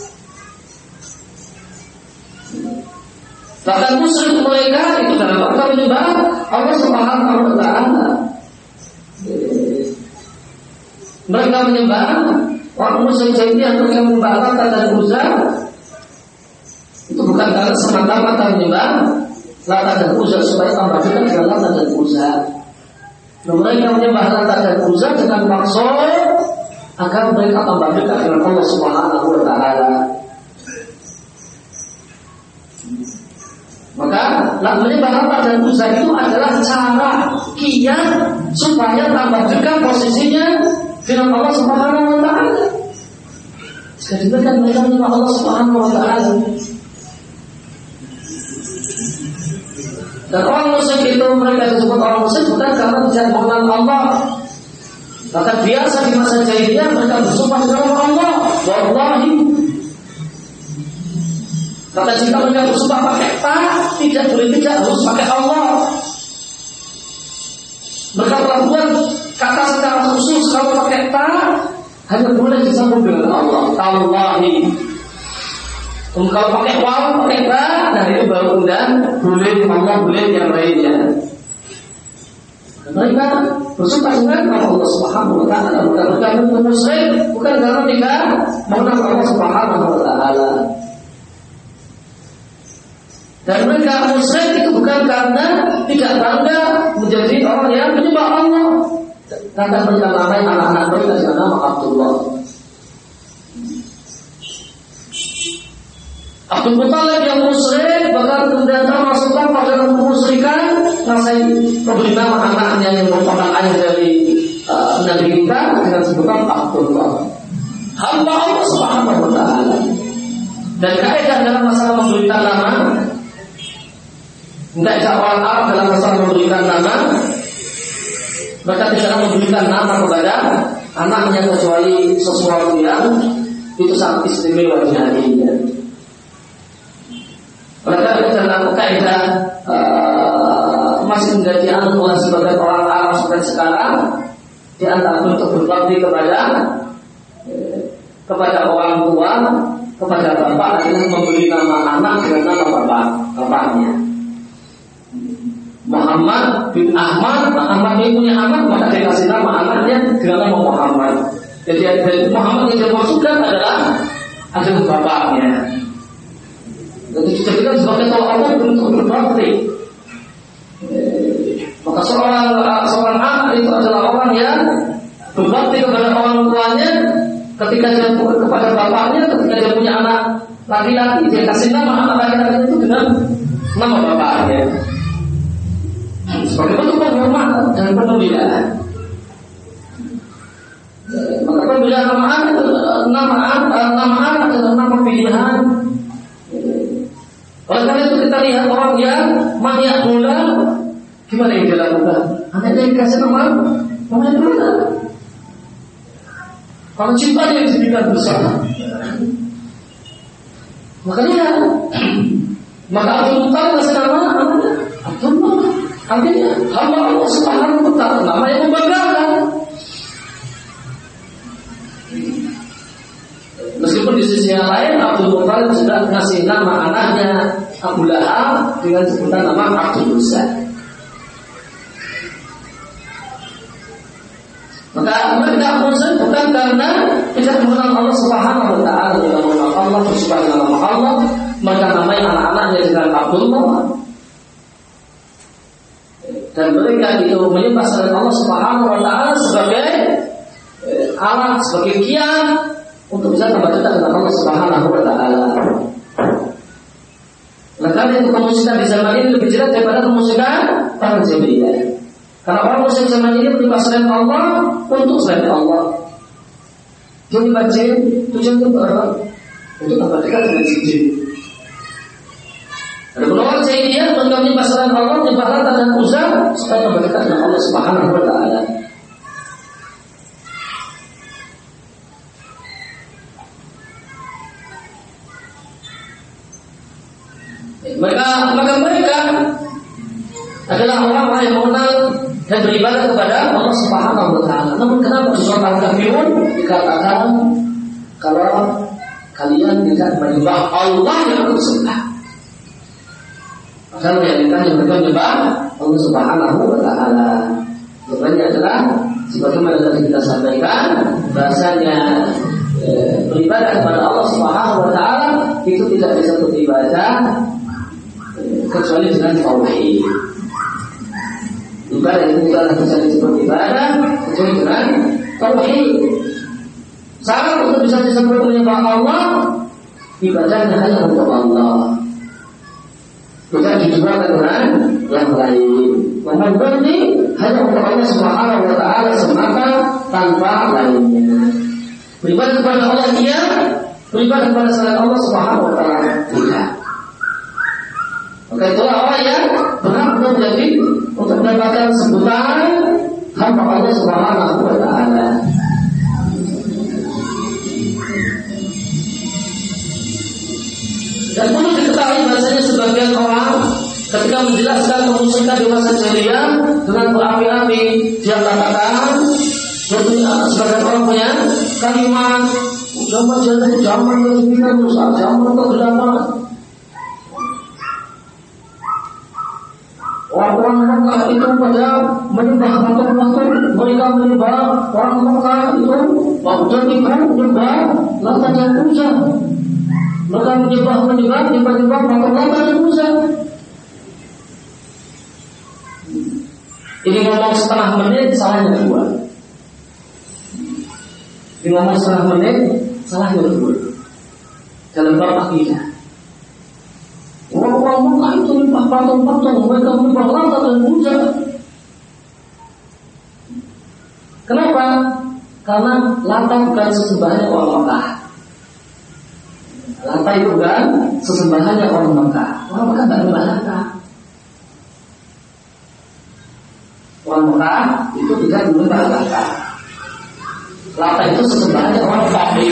Bahkan musyrik mereka itu dalam mereka menyembah Allah Subhanahu wa taala. Mereka menyembah orang musyrik jahiliyah, mereka menyembah Lata dan Uzza. Itu bukan karena semata-mata menyembah Lata dan Uzza supaya tambah dekat dengan Lata dan Uzza. Mereka menyembah Lata dan Uzza dengan maksud agar mereka tambah dekat dengan Allah Subhanahu wa taala. Maka menyembah Lata dan Uzza itu adalah cara kiat supaya tambah dekat posisinya dengan Allah Subhanahu wa taala. Sekali kan mereka menyembah Allah Subhanahu wa taala. Dan orang musyrik itu mereka disebut orang musyrik bukan karena tidak mengenal Allah. Bahkan biasa di masa jahiliyah mereka bersumpah dengan Allah, wallahi. Maka jika mereka bersumpah pakai ta, tidak boleh tidak harus pakai Allah. Mereka melakukan kata secara khusus kalau pakai ta hanya boleh disambung dengan Allah. Tallahi. Kalau pakai waw, pakai ba, nah itu baru undang boleh Allah, boleh yang lainnya. Mereka bersumpah dengan Allah Subhanahu wa taala. Mereka bukan musyrik bukan karena tidak mengenal Allah Subhanahu wa taala. Dan mereka musyrik itu bukan karena tidak bangga menjadi orang yang menyembah Allah. Karena mereka namai anak-anak mereka dengan nama Abdullah. Abdul Muttalib yang musyrik bahkan kemudian termasukkan pada kemusyrikan, ngasih memberi nama anaknya yang merupakan ayah dari uh, Nabi kita dengan sebutan Abdullah, hamba Allah Subhanahu wa taala. Dan kaidah dalam masalah memberikan nama, kaidah orang Arab dalam masalah memberikan nama, mereka tidak memberikan nama kepada anaknya kecuali sesuatu yang itu sangat istimewa di hatinya. Mereka dalam kaidah uh, masih menjadi anugerah sebagai orang Arab seperti sekarang, di antara bentuk berbakti kepada eh, kepada orang tua, kepada bapak adalah memberi nama anak dengan nama bapak bapaknya. Muhammad bin Ahmad, Ahmad ini punya anak, maka dia kasih nama anaknya dengan nama Muhammad. Jadi dari Muhammad yang dimaksudkan adalah adalah bapaknya. Jadi dijadikan sebagai tolak Allah untuk berbakti. Maka seorang seorang anak itu adalah orang yang berbakti kepada orang tuanya ketika dia kepada bapaknya, ketika dia punya anak laki-laki dia kasih nama anak laki-laki itu dengan nama bapaknya. Sebagai bentuk penghormatan dan pembelaan. Maka pembelaan nama anak, nama anak, nama anak adalah nama pilihan. Oleh karena itu kita lihat orang yang maniak bola, gimana yang dia lakukan? Anaknya dikasih nama maniak bola. Kalau cinta yang diberikan bersama. Makanya maka Abdul Muttalib kasih nama anaknya Abdullah. Artinya hamba Allah Subhanahu wa ta'ala, nama yang membanggakan. Meskipun di sisi yang lain Abdul Muttalib sudah kasih nama anaknya Abu Lahab dengan sebutan nama Abdul Uzza. Maka mereka muslim bukan karena tidak mengenal Allah Subhanahu wa ta'ala, tidak mengenal Allah, bersumpah dengan nama Allah, maka namanya anak-anaknya dengan Abdullah. Dan mereka itu menyembah selain Allah Subhanahu wa ta'ala sebagai alat, sebagai kian untuk bisa tambah dekat dengan Allah Subhanahu wa ta'ala. Maka itu kemusyrikan di zaman ini lebih jelas daripada kemusyrikan para jahiliyah. Karena orang musyrik zaman ini menyembah selain Allah untuk selain Allah. Dia menyembah jin, tujuan itu apa? Untuk tambah dekat dengan jin. Ada orang jahiliyah mereka menyembah selain Allah, menyembah Lata dan Uzza supaya tambah dekat dengan Allah Subhanahu wa ta'ala. Mereka, maka mereka adalah orang-orang yang mengenal dan beribadah kepada Allah Subhanahu wa ta'ala. Namun kenapa di surat Al-Kafirun dikatakan kalau kalian tidak menyembah Allah yang bersembah? Maka realitanya yang mereka menyembah Allah Subhanahu wa ta'ala. Jawabannya adalah sebagaimana tadi kita sampaikan, bahasanya e, beribadah kepada Allah Subhanahu wa ta'ala itu tidak bisa beribadah e, kecuali dengan tauhid. Ibadah itu tidak bisa disebut ibadah kecuali dengan tauhid. Syarat untuk bisa disebut menyembah Allah, ibadahnya hanya untuk Allah, tidak dijual dengan yang lain. Menyembah ini hanya untuk Allah Subhanahu wa ta'ala semata tanpa lainnya. Beribadah kepada Allah iya, beribadah kepada selain Allah Subhanahu wa ta'ala tidak. Maka itulah orang yang berhak menjadi untuk mendapatkan sebutan hamba Allah Subhanahu wa ta'ala. Dan perlu diketahui bahasanya sebagian orang ketika menjelaskan kemusyrikan di masa jahiliyah dengan berapi-api, dia katakan sebagian orang punya kalimat zaman jahiliyah, zaman kesulitan, zaman kegelapan. Orang-orang Mekah itu pada menyembah patung-patung, mereka menyembah orang Mekah itu dan ibu menyembah Lata dan Uzza. Mereka menyembah menyembah menyembah patung Lata dan Uzza. Ini ngomong setengah menit salahnya dua. Ini ngomong setengah menit salahnya dua. Dalam bab akidah. Orang-orang Mekah itu menyembah patung-patung, mereka menyembah Lata dan Uzza. Kenapa? Karena Lata bukan sesembahannya orang Mekah. Lata itu bukan sesembahannya orang Mekah. Orang Mekah tidak menyembah Lata. Orang Mekah itu tidak menyembah Lata. Lata itu sesembahannya orang kafir.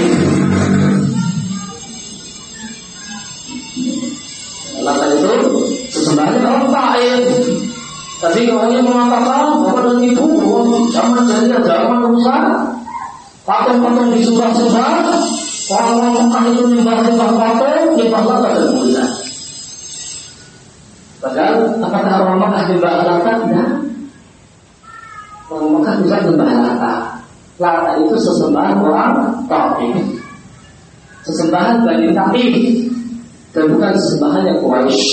Lata itu sesembahannya orang kafir. Tapi orangnya mengatakan bahwa dan ibu bahwa zaman jahiliyah, zaman Musa, patung-patung disembah-sembah, orang-orang Mekah itu menyembah-sembah patung, menyembah Lata dan Uzza. Padahal apakah orang Mekah nyembah Lata? Tidak. Orang Mekah bukan nyembah Lata. Lata itu sesembahan orang Taif, sesembahan Bani Taif, dan bukan sesembahan yang Quraisy.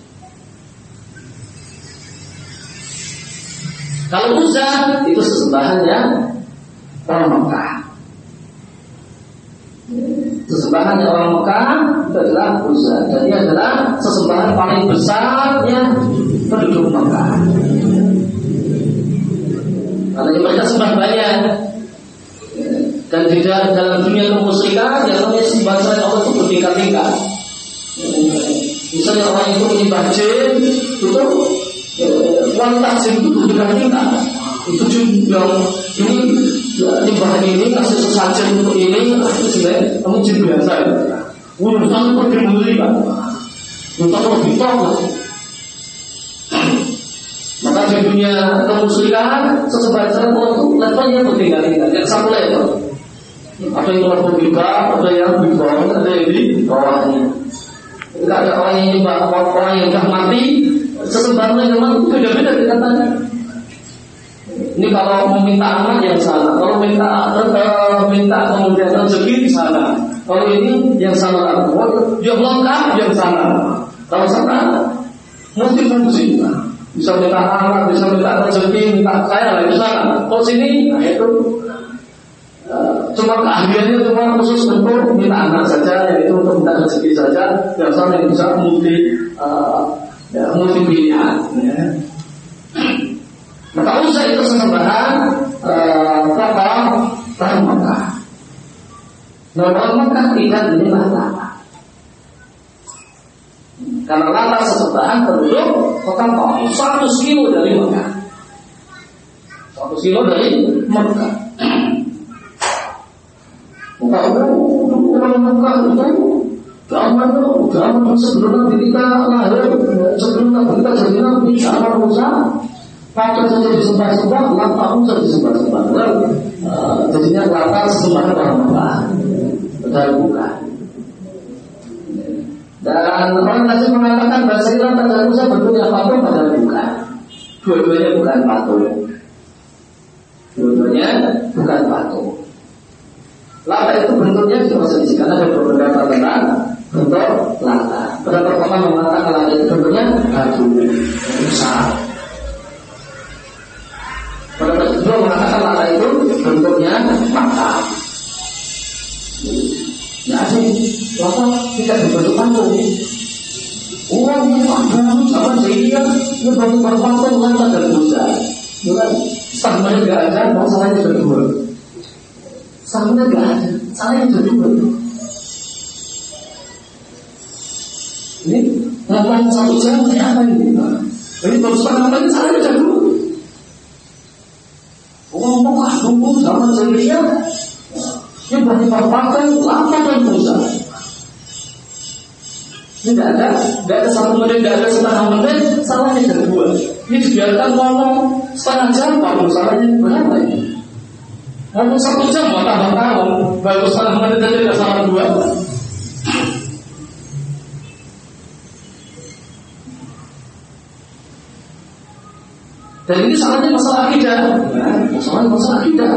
Kalau Uzza itu sesembahannya orang Mekah. Sesembahannya orang Mekah itu adalah Uzza. Jadi adalah sesembahan paling besarnya penduduk Mekah. Karena mereka sembah banyak. Dan di dalam dunia kemusyrikan yang namanya sembahan selain Allah itu bertingkat-tingkat. Misalnya orang itu menyembah jin, itu kualitas jin itu bertingkat-tingkat. Itu jin yang ini nyembah ini kasih sesajen untuk ini, itu sebenarnya kamu jin biasa ya. Urusan itu bertingkat-tingkat. Urusan lebih top. Maka di dunia kemusyrikan sesembahan selain Allah itu levelnya bertingkat-tingkat. Yang satu level. Ada yang level tiga, ada yang di bawah, ada yang di bawahnya. Tidak ada orang yang nyembah, orang yang sudah mati, sesembahan yang mati itu beda-beda katanya. Ini kalau meminta anak yang sana, kalau minta uh, minta kemudian rezeki di sana. Kalau ini yang sana, yang lengkap yang sana. Kalau sana mesti fungsi. Bisa minta anak, bisa minta rezeki, minta kaya lah di sana. Kalau sini, nah itu cuma keahliannya cuma khusus untuk minta anak saja, yaitu untuk minta rezeki saja. Yang sana yang bisa multi uh, ya, multi pilihan. Ya. Maka Uzza itu sesembahan tokoh orang Mekah. Nah, orang Mekah tidak menyembah Lata. Karena Lata sesembahan penduduk kota Taif seratus kilo dari Mekah. seratus kilo dari Mekah. Maka orang Mekah itu zaman itu zaman sebelum Nabi kita lahir, sebelum Nabi kita jadi Nabi, sama Musa, pakai saja disembah-sembah, Lata Musa disembah-sembah. Jadinya Lata sesembahan orang Mekah. Betul bukan? Dan orang Nasib mengatakan bahasa Lata dan Musa bentuknya patung, padahal bukan. Dua-duanya bukan patung. Dua-duanya bukan patung. Lata itu bentuknya diperselisihkan, ada beberapa tentang bentuk Lata. Beberapa orang mengatakan Lata itu bentuknya batu besar. Beberapa kedua mengatakan Lata itu bentuknya mata. Ya sih, Lata tidak berbentuk patung. Orang yang dulu sama saya ini bentuk patung Lata dan Musa. Bukan sama tidak ada, masalahnya berdua. Salahnya nggak ada, salahnya berdua. Ini ngomong satu jam kayak apa ini? Ini baru setengah menit salahnya berdua. Ngomong ah tunggu sama saya, ini berarti pakai Lata dan Musa. Ini nggak ada, nggak ada satu menit, nggak ada setengah menit, salahnya berdua. Ini dibiarkan ngomong setengah jam, baru salahnya berapa ini? Ngomong satu jam mau tambah tahun, baru setengah menit aja tidak salah dua. Dan ini salahnya masalah akidah, ya, masalah masalah akidah,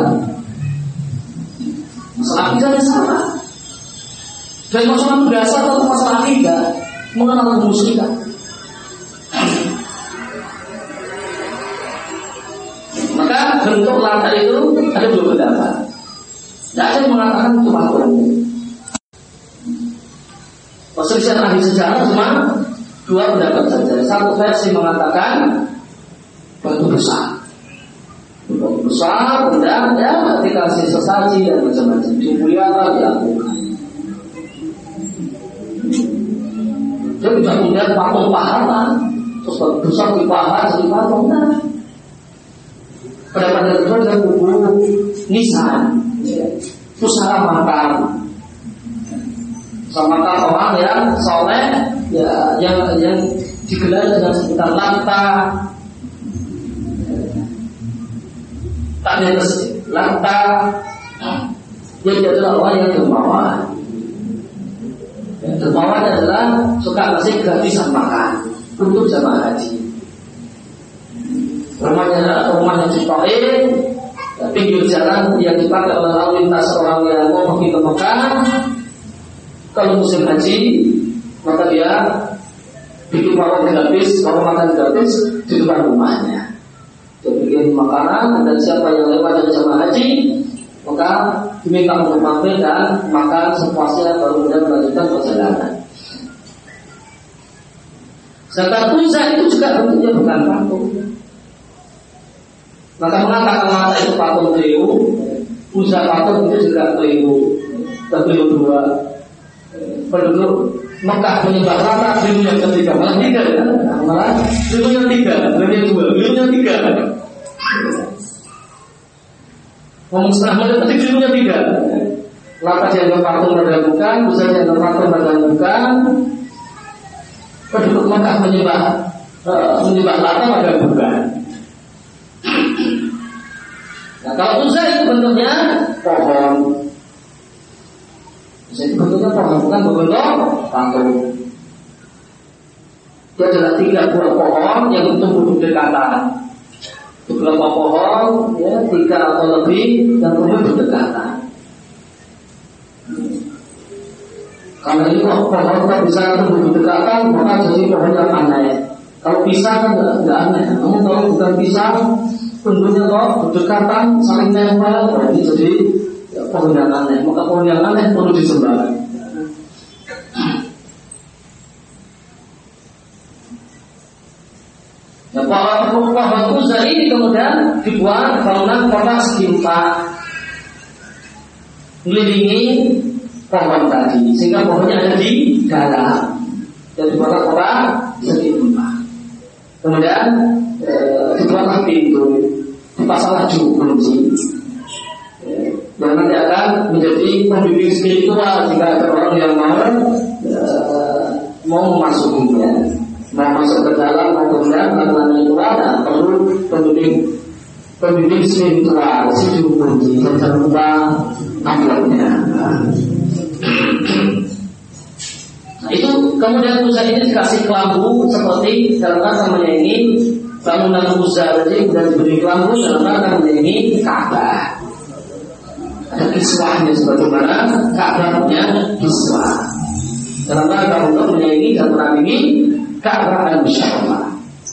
masalah akidah yang salah. Dan masalah mendasar atau masalah akidah mengenal kemusyrikan. Maka bentuk Lata itu ada dua pendapat. Tidak ada yang mengatakan itu patung. Perselisihan ahli sejarah cuma dua pendapat saja. Satu versi mengatakan batu besar, batu besar, benda ya dikasih sesaji dan macam-macam dimuliakan dilakukan. Dia tidak punya patung pahala, terus batu besar dipahat jadi patung. Nah, pendapat yang kedua adalah kubu nisan, pusara makam, sama makam orang yang soleh, ya, yang yang digelar dengan sebutan Lata, tak ada Lata, dia adalah orang yang dermawan. Dan Dermawan adalah suka kasih gratisan makan untuk jamaah haji. Rumahnya adalah rumah yang ciptain pinggir jalan yang dipakai oleh lalu lintas orang yang mau pergi ke Mekah. Kalau musim haji, maka dia bikin warung gratis, warung makan gratis di depan rumahnya. Dia bikin makanan dan siapa yang lewat dari jamaah haji, maka diminta untuk mampir dan makan sepuasnya baru kemudian melanjutkan perjalanan. Sedangkan Uzza itu juga bentuknya bukan patung. Maka mengatakan mata itu patung keliru, Uzza patung itu juga keliru. Keliru dua. Penduduk Mekah menyembah Lata, keliru yang ketiga, malah tiga ya, malah keliru yang tiga, keliru yang dua, keliru yang tiga. Ngomong setengah menit tadi keliru yang tiga. Lata yang patung pada bukan, Uzza yang patung pada bukan. Penduduk Mekah menyembah uh, menyembah Lata pada bukan. Nah, kalau Uzza itu bentuknya pohon. Uzza itu bentuknya pohon, bukan berbentuk patung. Dia adalah tiga buah pohon yang tumbuh berdekatan. Beberapa pohon, ya, tiga atau lebih yang tumbuh berdekatan. Karena ini pohon tak bisa tumbuh berdekatan, maka jadi pohon yang aneh. Kalau pisang kan tidak aneh. Namun kalau bukan pisang, tumbuhnya kok berdekatan, saling nempel, ini jadi ya, pohon yang aneh. Maka pohon yang aneh perlu disembah. Nah, pohon Uzza ini kemudian dibuat bangunan kota segi empat, mengelilingi pohon tadi, sehingga pohonnya ada di dalam. Jadi kota-kota segi empat. Kemudian eh, dibuatlah pintu, dipasanglah juru kunci. Eh, yang nanti akan menjadi pembimbing spiritual jika ada orang yang mau eh, mau memasukinya, mau masuk ke dalam, mau kemudian melakukan ritual, dan perlu pembimbing pembimbing spiritual, si juru kunci. Dan jangan lupa amplopnya. Nah, itu kemudian Uzza ini dikasih kelambu seperti dalam rangka menyaingi bangunan Uzza tadi, dan diberi kelambu dalam rangka menyaingi Ka'bah. Ada kiswahnya sebagaimana Ka'bah punya kiswah dalam rangka untuk menyaingi dan menandingi Ka'bah al-Musharrafah.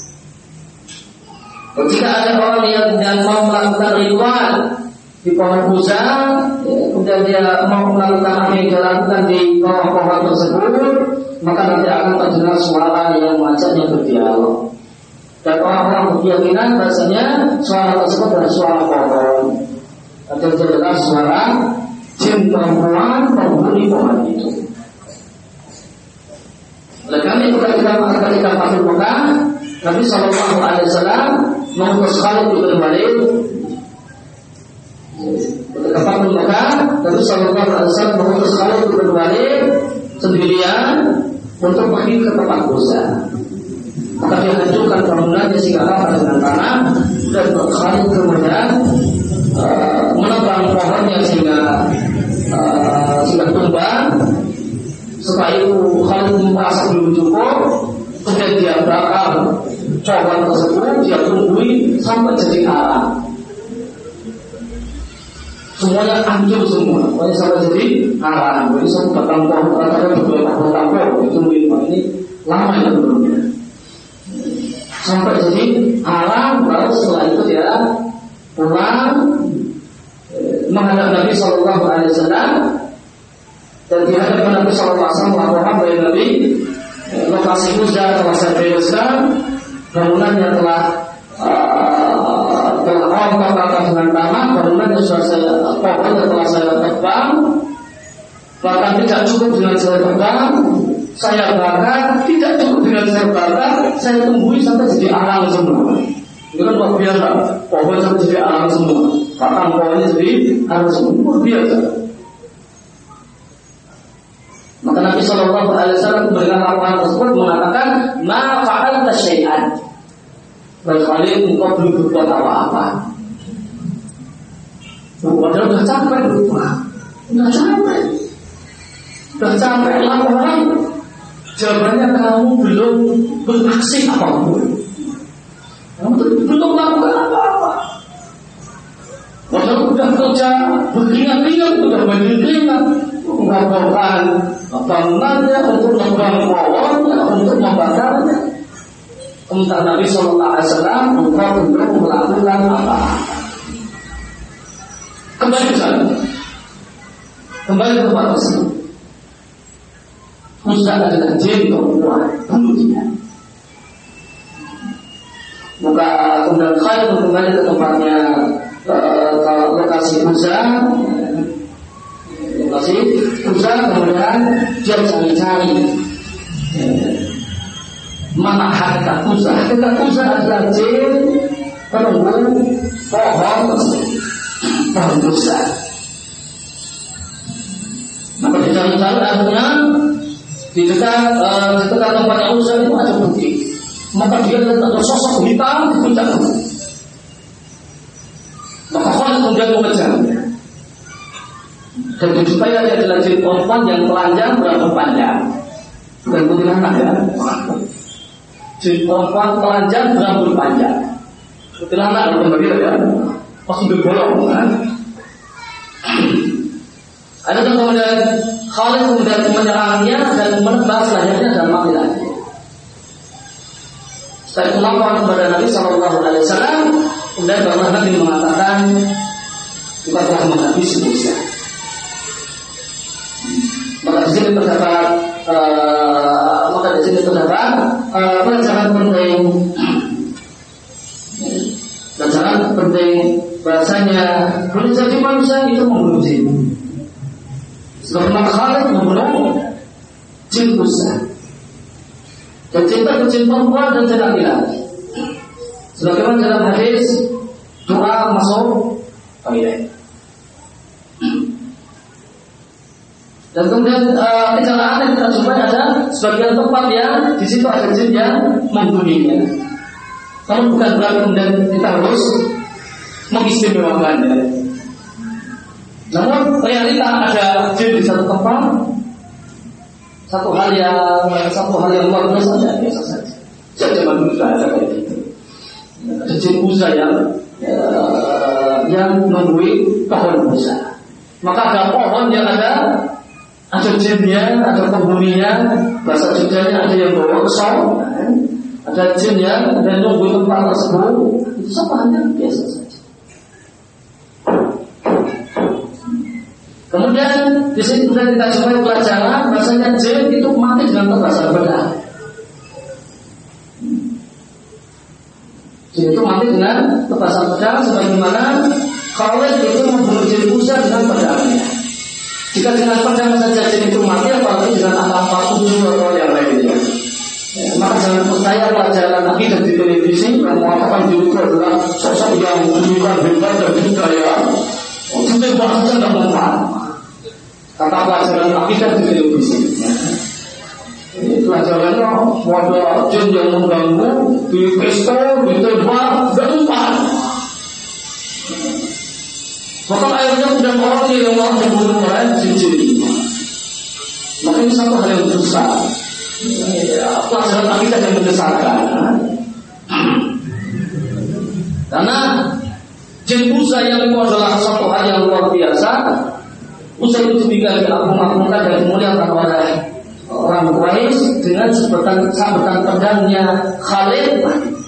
Ketika ada orang yang tidak mau melakukan ritual di pohon Uzza, ya, kemudian dia mau melakukan apa yang dia lakukan di bawah pohon tersebut, maka nanti akan terdengar suara yang mengajaknya berdialog. Dan orang-orang berkeyakinan bahasanya suara tersebut adalah suara pohon, atau adalah suara jin perempuan penghuni pohon itu. Oleh karena itu ketika ketika Fathul Mekah, Nabi Shallallahu Alaihi Wasallam mengutus Khalid bin Walid. Ketika Fathul Mekah, Nabi Shallallahu Alaihi Wasallam mengutus Khalid bin Walid sendirian untuk pergi ke tempat Uzza. Maka dia hancurkan bangunannya sehingga rata dengan tanah, dan Khalid kemudian uh, menebang pohonnya sehingga uh, sehingga tumbang. Setelah itu Khalid merasa belum cukup, kemudian dia bakar pohon tersebut, dia tumbuhi sampai jadi arang. Semuanya hancur semua, pokoknya sampai jadi arang. Jadi semua batang pohon, ada beberapa batang pohon ditumbuhi. Ini lama ya belumnya. Sampai jadi arang, baru setelah itu dia pulang menghadap Nabi Shallallahu Alaihi Wasallam. Dan di hadapan Nabi Shallallahu Alaihi Wasallam melaporkan bahwa Nabi, lokasi Uzza telah saya bereskan, bangunannya telah uh, telah rontok rata dengan tanah, bangunannya sudah saya pohonnya telah saya tebang, bahkan tidak cukup dengan saya tebang, saya bakar, tidak cukup dengan saya bakar, saya tumbuhi sampai jadi arang semua. Itu kan luar biasa, pohon sampai jadi arang semua, batang pohonnya jadi arang semua, luar biasa. Maka Nabi Shallallahu Alaihi Wasallam memberikan laporan tersebut mengatakan, ma fa'alta syai'an. Baik Khalid, engkau belum berbuat apa-apa. Padahal sudah capek lupa, sudah capek, sudah capek laporan Jawabannya kamu belum beraksi apapun. Kamu belum lakukan apa-apa. Padahal sudah kerja beringat-ingat, sudah beringat mengabarkan bangunannya, untuk membang pohonnya, untuk membakarnya. Kemudian Nabi Sallallahu Alaihi Wasallam engkau belum melakukan apa-apa. Kembali ke sana, kembali ke tempat tersebut. Uzza adalah jin perempuan, bunuh dia. Buka kemudian Khalid kembali ke tempatnya, ke, ke lokasi Uzza, lokasi Uzza, kemudian dia cari-cari mana hakikat Uzza. Hakikat Uzza adalah jin penunggu pohon pohon Uzza. Maka dicari-cari akhirnya di dekat uh, di dekat tempatnya Uzza itu ada bukti. Maka dia lihat ada sosok hitam di puncak gunung. Maka Khalid kemudian mengejarnya. Dan dijumpai dia adalah jin perempuan yang telanjang berambut panjang. Bukan kuntilanak ya. Jin perempuan telanjang berambut panjang. Kuntilanak kalau kembali ya. Pasti berbolong kan. Ada kemudian Khalid kemudian menyerangnya dan menebak selanjutnya dan mati lagi. Setelah melapor kepada Nabi Sallallahu Alaihi Wasallam, kemudian baru Nabi mengatakan kita telah menghabisi Uzza. Maka di sini terdapat, uh, maka di sini terdapat uh, pelajaran penting, pelajaran penting bahasanya boleh jadi manusia itu membunuh jin. Sebagaimana Khalid membunuh jin Uzza. Dan cinta ke jin perempuan dan jin laki-laki. Sebagaimana dalam hadis doa masuk toilet. Dan kemudian uh, kecelakaan yang kita jumpai ada sebagian tempat yang di situ ada jin yang menghuninya. Namun bukan berarti kemudian kita harus mengistimewakannya. Namun realita ada jin di satu tempat, satu hal yang satu hal yang luar biasa saja, biasa saja. Sejak zaman dulu sudah ada kayak gitu. Ada jin Uzza yang ya, yang menggui pohon Uzza. Maka ada pohon yang ada ada jinnya, ada penghuninya. Bahasa Jawa ada yang bawa kesau, ada jin yang dan nunggu tempat tersebut. Itu sama hanya biasa saja. Kemudian di sini kemudian kita jumpai pelajaran bahasanya jin itu mati dengan tebasan pedang. Jin itu mati dengan tebasan pedang, sebagaimana Khalid itu membunuh jin Uzza dengan pedangnya. Jika dengan pedang saja jin itu mati, apalagi dengan apa-apa tujuh atau yang lainnya. Ya, maka jangan percaya pelajaran akidah di televisi yang mengatakan diri itu adalah sosok yang menunjukkan hebat dan budaya. Oh, itu bahasa tidak mempan. Kata pelajaran akidah di televisi. Ini pelajarannya ada jin yang mengganggu di pistol, di tembak, dan umpan. Maka akhirnya sudah orang yang mau membunuh oleh jin-jin. Maka ini satu hal yang besar. Pelajaran akidah yang membesarkan. Karena jin Uzza yang itu adalah satu hal yang luar biasa. Uzza itu juga diagung-agungkan dan dimuliakan oleh orang Quraisy dengan sebutan sambutan pedangnya Khalid.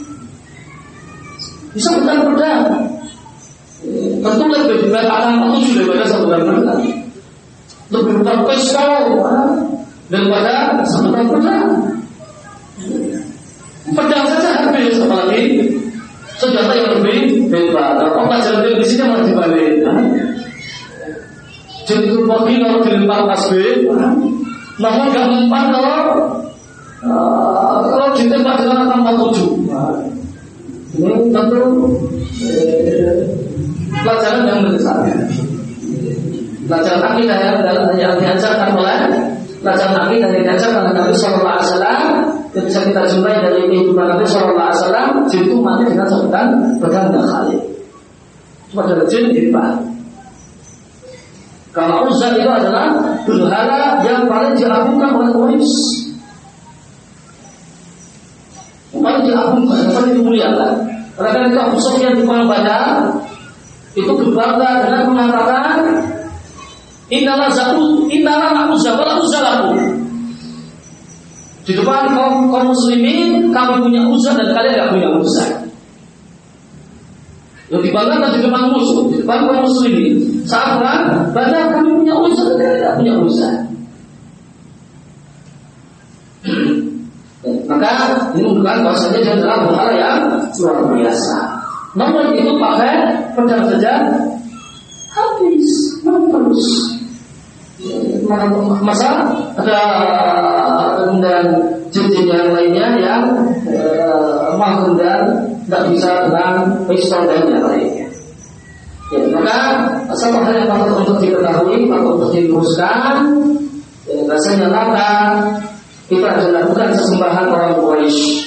Bisa sambutan pedang. Tentu lebih berat alam itu sudah pada sambutan pedang. Lebih berat pistol daripada sambutan pedang. Pedang saja habis, apalagi senjata yang lebih hebat. Kalau pelajaran di sini malah dibalik. Jadi itu pergi kalau dilempar tasbih, namun gak mempan kalau uh, kalau ditembak dengan tanpa tujuh. Ini tentu eh, pelajaran yang besar. Pelajaran akidah yang, yang diajarkan oleh pelajaran akidah yang diajarkan oleh Nabi Sallallahu Alaihi Wasallam. Yang bisa kita jumpai dari kehidupan Nabi Sallallahu Alaihi Wasallam, jin itu mati dengan sebutan pedang dan Khalid. Cuma ada jin hebat. Kalau Uzza itu adalah berhala yang paling diagungkan oleh Quraisy. diagungkan, yang paling dimuliakan. Karena itu Abu Sufyan di Perang Badar itu berbangga dengan mengatakan innalah zaku, innalah ma'uzah, wala uzalaku. Di depan kaum, kaum muslimin kami punya uzah dan kalian tidak punya uzah. Yang dibanggakan di depan musuh, di depan kaum muslimin. Saat perang Badar kami punya uzah dan kalian tidak punya uzah. Maka ini menunjukkan bahwasanya dia adalah berhala yang luar biasa. Namun itu pakai pedang saja habis, mampus. Masa ada kemudian jin-jin yang lainnya yang eh, kemudian tidak bisa dengan pistol dan yang lainnya. Ya, maka satu hal yang patut untuk diketahui, patut untuk diluruskan, ya, rasanya lata itu adalah bukan sesembahan orang Quraisy.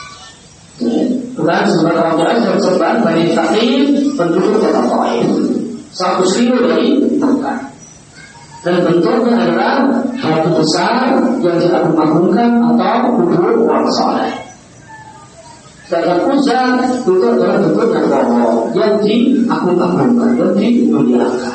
Bukan sesembahan orang Quraisy, dan sesembahan Bani Thaqif, penduduk kota Taif. Seratus kilo dari Mekah. Dan bentuknya adalah batu besar yang diagung-agungkan atau kubur orang saleh. Sedangkan Uzza itu adalah bentuknya roh yang diagung-agungkan, yang dimuliakan.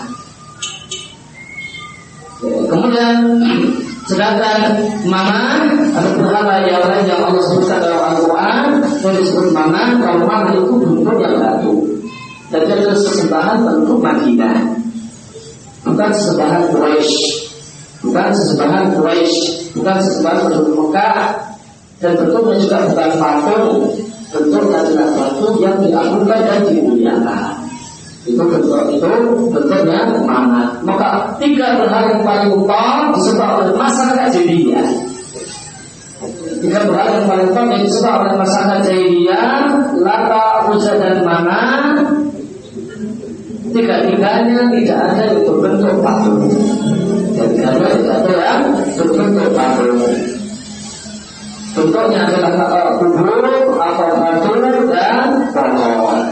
Kemudian sedangkan Mana atau berhala yang lain yang Allah sebutkan dalam Al-Quran yang disebut Mana, kalau Mana itu bentuk yang batu dan dia adalah sesembahan bentuk Madinah, bukan sesembahan Quraisy, bukan sesembahan Quraisy, bukan sesembahan penduduk Mekah, dan bentuknya juga bukan patung, bentuknya adalah batu yang diagungkan dan dimuliakan. Itu bentuk itu bentuknya Mana. Maka tiga berhala yang paling utama disebut oleh masyarakat jahiliyah. Tiga berhala yang paling utama yang disebut oleh masyarakat jahiliyah, Lata, Uzza dan Mana. Tiga-tiganya tidak ada yang berbentuk patung. Tiga-tiganya tidak ada yang berbentuk patung. Bentuknya adalah kubur atau batu dan pohon.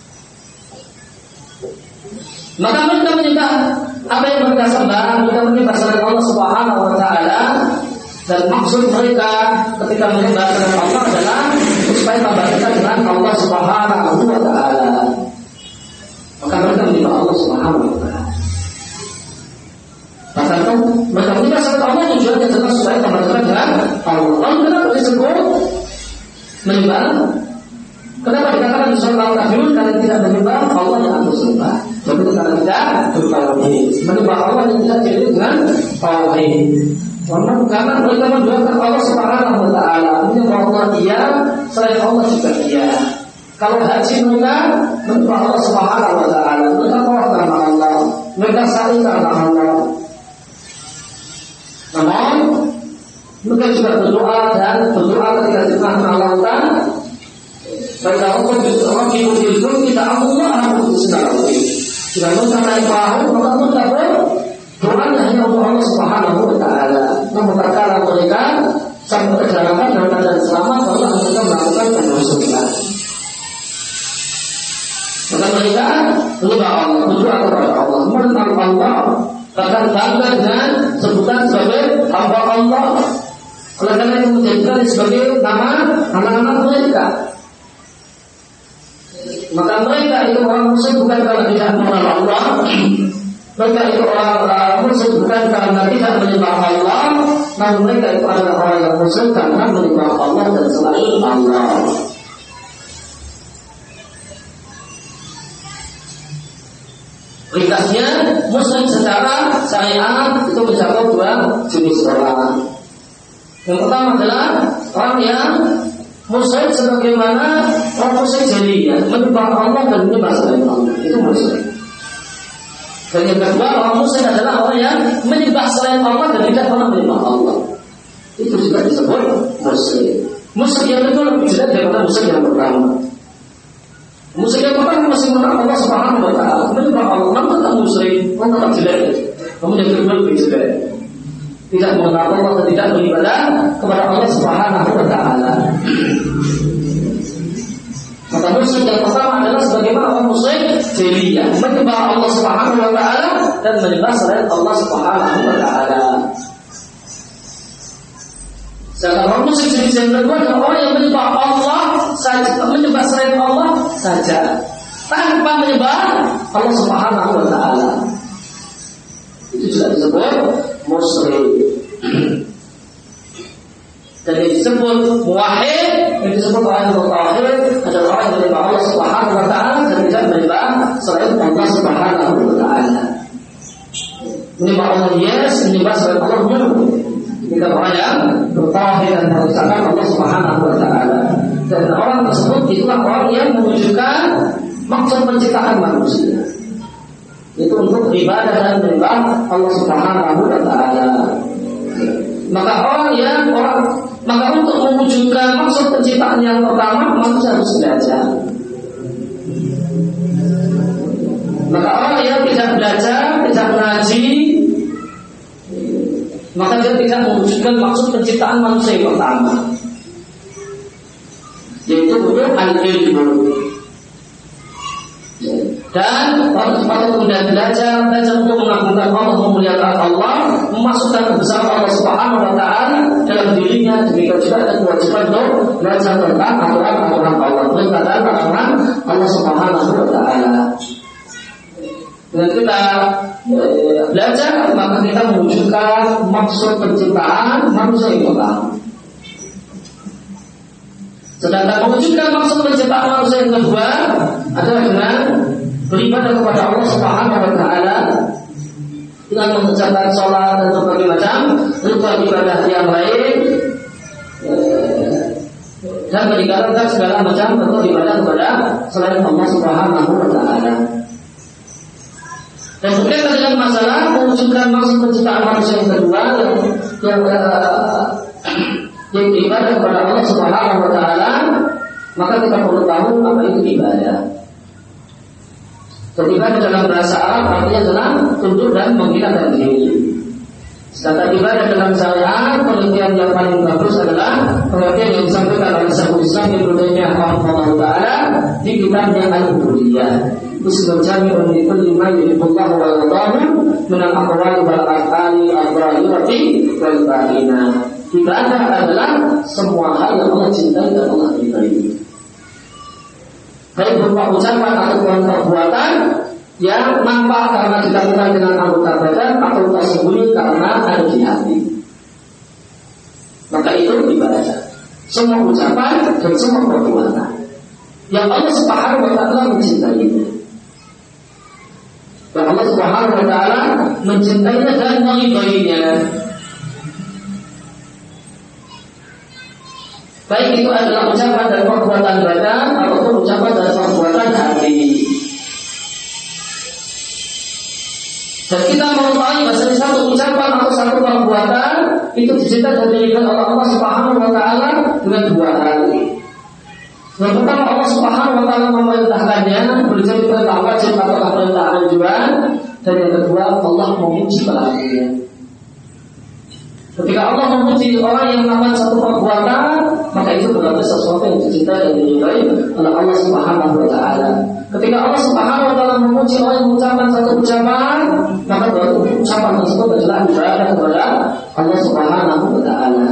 Maka mereka menyembah apa yang mereka sembah, mereka menyembah selain Allah Subhanahu wa Ta'ala, dan maksud mereka ketika menyembah selain Allah adalah supaya tambah dekat dengan Allah Subhanahu wa Ta'ala. Maka mereka menyembah Allah Subhanahu wa Ta'ala. Bahkan mereka menyembah selain Allah tujuannya adalah supaya tambah dekat dengan Allah. Lalu kenapa disebut menyembah? Kenapa dikatakan di surah Al-Kafirun kalian tidak menyembah Allah yang aku sembah? Jadi karena tidak bertauhid, menyembah Allah yang tidak jadi dengan tauhid. Karena mereka menduakan Allah Subhanahu wa Ta'ala, menyembah Allah dia, selain Allah juga dia. Kalau haji mereka menyembah Allah Subhanahu wa Ta'ala, mereka tawaf karena Allah, mereka sa'i karena Allah. Namun mereka juga berdoa dan berdoa ketika di tengah lautan. Mereka Allah berdoa itu kita Allah aku sendiri. Jika mereka naik perahu, maka mereka berdoa hanya untuk Allah Subhanahu wa Ta'ala. Namun terkala mereka sampai perjalanan dalam keadaan selamat, Allah mereka melakukan penyusupan. Maka mereka menyembah Allah, berdoa kepada Allah, mengenal Allah, bahkan bangga dengan sebutan sebagai hamba Allah. Oleh karena itu menjadikan sebagai nama anak-anak mereka. Maka mereka itu orang musyrik bukan karena tidak mengenal Allah. Mereka itu orang musyrik bukan karena tidak menyembah Allah, namun mereka itu adalah orang yang musyrik karena menyembah Allah dan selain Allah. Ringkasnya, musyrik secara syariat itu mencakup dua jenis orang. Yang pertama adalah orang yang musyrik sebagaimana orang musyrik jahiliyah, menyembah Allah dan menyembah selain Allah, itu musyrik. Dan yang kedua, orang musyrik adalah orang yang menyembah selain Allah dan tidak pernah menyembah Allah. Itu juga disebut musyrik. Musyrik yang kedua lebih jelek daripada musyrik yang pertama. Musyrik yang pertama masih menyembah Allah Subhanahu wa Ta'ala, menyembah Allah, namun tetap musyrik, namun tetap jelek. Namun yang kedua lebih jelek, tidak mengenal Allah dan tidak beribadah kepada Allah Subhanahu wa Ta'ala. Maka musyrik yang pertama adalah sebagaimana orang musyrik jahiliyah, menyembah Allah Subhanahu wa Ta'ala dan menyembah selain Allah Subhanahu wa Ta'ala. Sedangkan orang musyrik jenis yang kedua adalah orang yang menyembah Allah saja tanpa menyembah Allah Subhanahu wa taala. Itu juga disebut musyrik. Dan yang disebut muwahhid, yang disebut orang yang bertauhid adalah orang yang menyembah Allah Subhanahu wa taala dan tidak menyembah selain Allah Subhanahu wa taala. Menyembah Allah yes, menyembah selain Allah no. Kita orang yang bertauhid dan mengesahkan Allah Subhanahu wa taala. Dan orang tersebut itulah orang yang menunjukkan maksud penciptaan manusia. Itu untuk ibadah dan menyembah Allah Subhanahu wa taala. Maka orang yang orang maka untuk mewujudkan maksud penciptaan yang pertama manusia harus belajar. Maka orang yang tidak belajar, tidak mengaji, maka dia tidak mewujudkan maksud penciptaan manusia yang pertama, yaitu betul al-ilmu. Dan waktu kemudian belajar, belajar untuk mengagungkan Allah, memuliakan Allah, memasukkan kebesaran Allah Subhanahu wa taala dalam dirinya. Demikian juga ada kewajiban untuk belajar tentang aturan-aturan Allah, perintah dan larangan Allah Subhanahu wa taala. Dengan kita eh, belajar, maka kita mewujudkan maksud penciptaan manusia yang pertama. Sedangkan mewujudkan maksud penciptaan manusia yang kedua adalah dengan beribadah kepada Allah Subhanahu wa taala dengan mengerjakan sholat dan berbagai macam rukun ibadah yang lain, dan meninggalkan segala macam bentuk ibadah kepada selain Allah Subhanahu wa taala. Dan berkaitan dengan masalah mewujudkan maksud penciptaan manusia yang kedua yang yang, uh, yang ibadah kepada Allah Subhanahu wa taala, maka kita perlu tahu apa itu ibadah. Dan ibadah dalam bahasa Arab artinya adalah tunduk dan menghinakan diri. Sedangkan ibadah dalam syariat, pengertian yang paling bagus adalah pengertian yang disampaikan oleh Syekhul Islam Ibnu Taimiyah rahimahullah taala di kitabnya Al-Ubudiyah. Ismul jami'un li kulli ma yuhibbullahu wa yardahu min al-aqwali wal af'ali al-zahirati wal batinah. Ibadah adalah semua hal yang Allah cintai dan Allah ridai, baik berupa ucapan ataupun perbuatan yang nampak karena dilakukan dengan anggota badan atau tersembunyi karena ada di hati. Maka itu ibadah. Semua ucapan dan semua perbuatan yang Allah Subhanahu wa taala mencintainya. Dan Allah Subhanahu wa taala mencintainya dan meridainya. Baik itu adalah ucapan dan perbuatan badan ataupun ucapan dan perbuatan hati. Dan kita mengetahui bahwa satu ucapan atau satu perbuatan itu dicintai dan diridai oleh Allah Subhanahu wa taala dengan dua hal. Yang pertama, Allah Subhanahu wa taala memerintahkannya berjadi perintah wajib atau perintah anjuran, dan yang kedua Allah memuji pelakunya. Ketika Allah memuji orang yang melakukan satu perbuatan, maka itu berarti sesuatu yang dicintai dan diridai oleh Allah Subhanahu wa taala. Ketika Allah Subhanahu wa taala memuji orang yang mengucapkan satu ucapan, maka berarti ucapan tersebut adalah ibadah kepada Allah Subhanahu wa taala.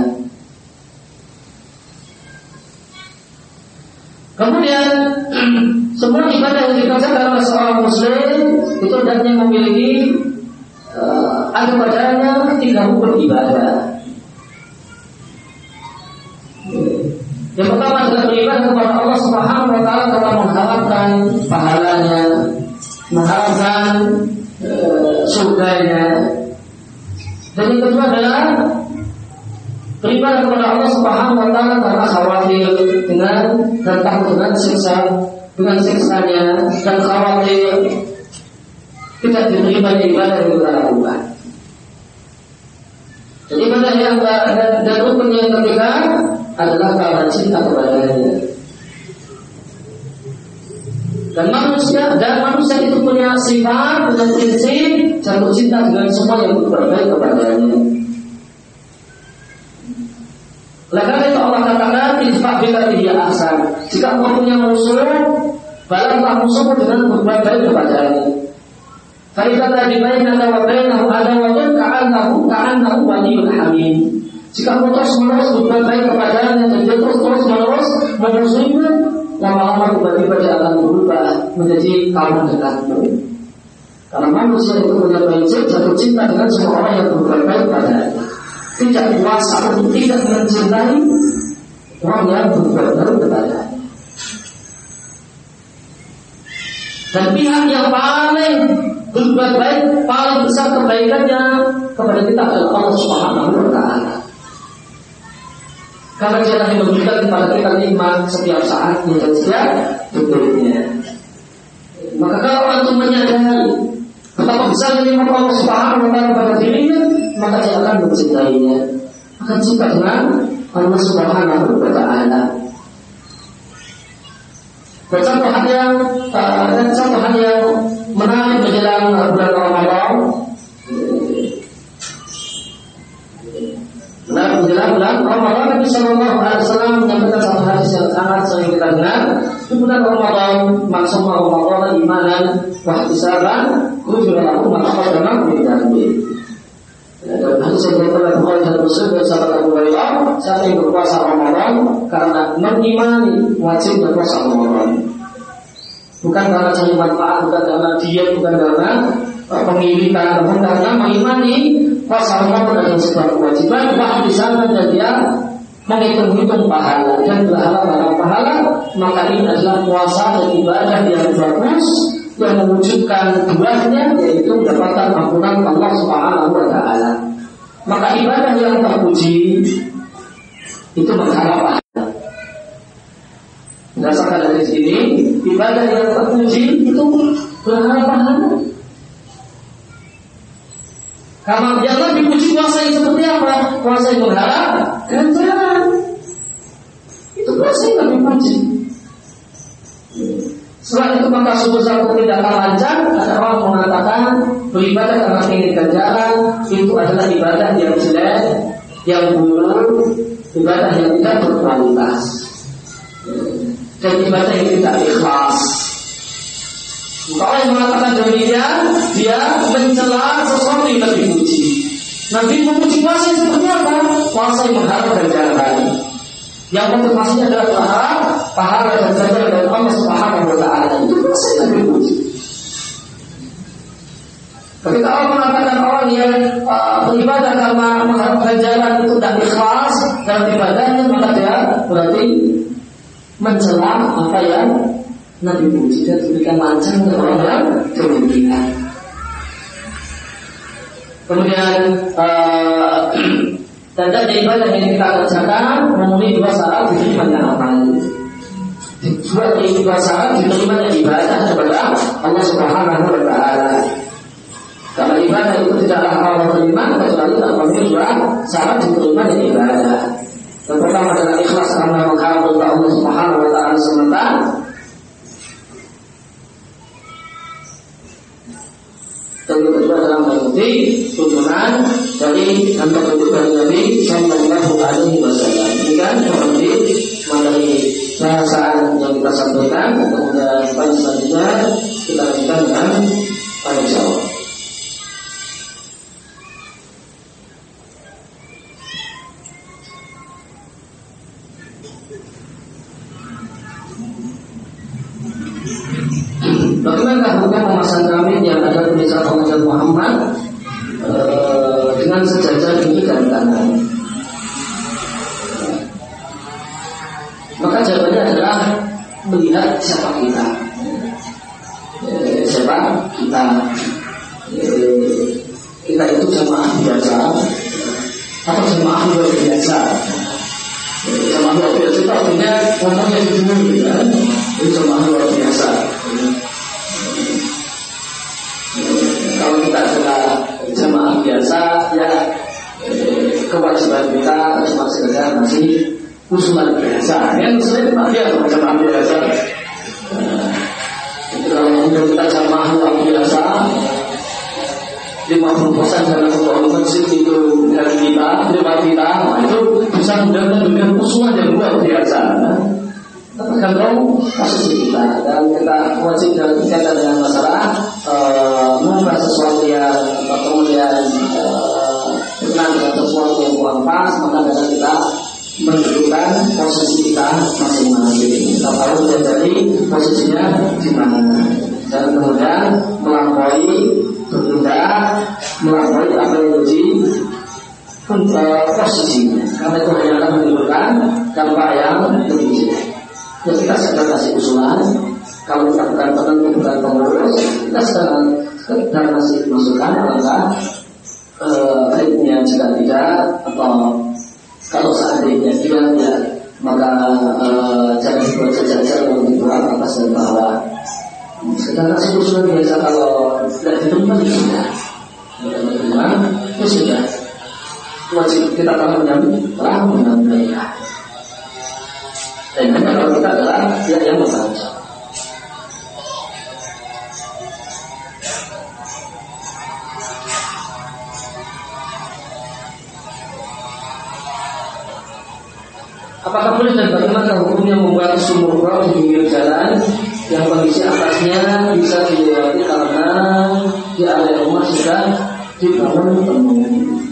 Kemudian semua ibadah yang dikerjakan oleh seorang muslim itu hendaknya memiliki uh, ada padanya tiga rukun ibadah. Yang pertama adalah beribadah kepada Allah Subhanahu wa taala karena mengharapkan pahalanya, mengharapkan uh, surganya. Dan yang kedua adalah beribadah kepada Allah Subhanahu wa taala karena khawatir dengan dan takut dengan siksa dengan siksanya, dan khawatir tidak diterima ibadah yang kita lakukan. Jadi ibadah yang dan, dan rukun yang ketiga adalah karena cinta kepadanya. Dan manusia dan manusia itu punya sifat, punya prinsip jatuh cinta dengan semua yang berbaik kepadanya. Karena itu Allah katakan idfa' billati hiya ahsan. Jika engkau punya musuh, balaslah musuhmu dengan berbuat baik kepadanya. Fa idza tabayyana wa bainahu adawatun ka'annahu ka'annahu waliyyun hamim. Jika engkau terus menerus berbuat baik kepadanya dan dia terus terus menerus memusuhimu, lama-lama tiba-tiba dia akan berubah menjadi kawan dekatmu. Karena manusia itu punya prinsip jatuh cinta dengan semua orang yang berbuat baik padanya. Tidak kuasa untuk tidak mencintai orang yang berbuat baik padanya. Dan pihak yang paling berbuat baik, paling besar kebaikannya kepada kita adalah Allah Subhanahu wa Ta'ala. Karena dia akan memberikan kepada kita nikmat setiap saatnya dan setiap detiknya. Maka kalau antum menyadari betapa besar nikmat Allah Subhanahu wa Ta'ala pada dirinya, maka dia akan mencintainya, akan cinta dengan Allah Subhanahu wa Ta'ala. Dan satu hal yang uh, dan satu hal yang menarik menjelang bulan Ramadan, menarik menjelang bulan Ramadan, Nabi Sallallahu Alaihi Wasallam menyampaikan satu hadis yang sangat sering kita dengar. Di bulan Ramadan, maksud Ramadan imanan wahtisaban, khusyuk lahu maqaddama min dzambi. Dan hadis yang dikatakan Bukhari dan Muslim dari sahabat Abu Hurairah, siapa yang berpuasa Ramadan karena mengimani wajib berpuasa Ramadan, bukan karena cari manfaat, bukan karena diet, bukan karena pengiritan, bukan karena mengimani puasa Ramadan adalah sebuah kewajiban, bahkan di sana dan dia menghitung-hitung pahala dan berharap dalam pahala, maka ini adalah puasa dan ibadah yang bagus, yang mewujudkan buahnya, yaitu mendapatkan ampunan Allah Subhanahu wa Ta'ala. Maka ibadah yang terpuji itu mengharap pahala. Berdasarkan dari sini, ibadah yang terpuji itu berharap pahala. Karena jangan dipuji puasa yang seperti apa? Puasa yang berharap ganjaran. Itu puasa yang dipuji. Setelah itu maka suatu satu tidak akan lancar. Ada orang mengatakan beribadah karena ingin ganjaran itu adalah ibadah yang jelek, yang buruk, ibadah yang tidak berkualitas, dan ibadah yang tidak ikhlas. Kalau yang mengatakan demikian, dia mencela sesuatu yang dipuji. Nabi memuji puasa yang seperti apa? Puasa yang mengharap ganjaran. Yang motivasinya adalah berharap pahala dan ganjaran dari Allah Subhanahu wa Ta'ala. Itu puasa yang dipuji. Ketika Allah mengatakan orang yang uh, beribadah karena mengharap ganjaran itu tidak ikhlas dalam ibadahnya, maka dia berarti mencela apa yang Nabi puji dan diberikan lancar untuk orang yang demikian. Kemudian uh, tanda ibadah yang kita kerjakan memenuhi dua syarat diterimanya amal. Dua dua syarat diterimanya ibadah kepada Allah Subhanahu wa Ta'ala. Karena ibadah itu tidaklah Allah terima kecuali memenuhi dua syarat diterimanya ibadah. Yang pertama adalah ikhlas karena mengharap untuk Allah Subhanahu wa Ta'ala semata. Dan yang kedua adalah mengikuti tuntunan dari antar tuntunan Nabi Sallallahu Alaihi Wasallam. Ini kan seperti mengenai bahasaan yang kita sampaikan. Kemudian pada selanjutnya kita lanjutkan dengan tanya jawab. Bagaimana hukum memasang kambing yang ada tulisan Allah Muhammad e, dengan sejajar kiri dan kanan? Maka jawabannya adalah melihat siapa kita, e, siapa kita. E, kita itu jamaah biasa atau jamaah luar biasa. E, jamaah luar biasa itu artinya ngomongnya jujur, kan? Itu jamaah luar biasa. Kalau kita adalah jamaah biasa, ya eh, kewajiban kita cuma sekedar masih usulan biasa. Yang usulan itu biasa, jamaah biasa. Nah, kalau kita jamaah luar biasa, lima puluh persen dari ketua masjid itu dari kita, lima kita, nah itu bisa mendapat dengan usulan yang luar biasa. Nah, tergantung kasus kita, dan kita wajib dalam kaitan dengan masalah uh, mengubah sesuatu yang atau kemudian berkenan dengan sesuatu yang kurang pas, maka dengan kita menentukan posisi kita masing-masing. kita tahu dari posisinya di mana. Dan kemudian melampaui bertindak melampaui apa yang menjadi posisinya, karena itu hanya akan menimbulkan dampak yang lebih jelek. Ya, kita sedang kasih usulan, kalau kita bukan penentu bukan pengurus, kita sedang sekedar masih masukan apakah baiknya jika tidak, atau kalau seandainya tidak ya maka uh, jangan dibuat jajar yang dibuat atas dan bawah. Sekedar kasih usulan biasa, kalau tidak diterima ya sudah, tidak diterima ya sudah. Wajib kita telah menyampaikan menyampaikan. Dan kalau kita adalah dia yang bertanggung jawab. Apakah boleh dan bagaimana hukumnya membuat sumur bor di pinggir jalan yang kondisi atasnya bisa dilewati karena di area rumah sudah dibangun penuh?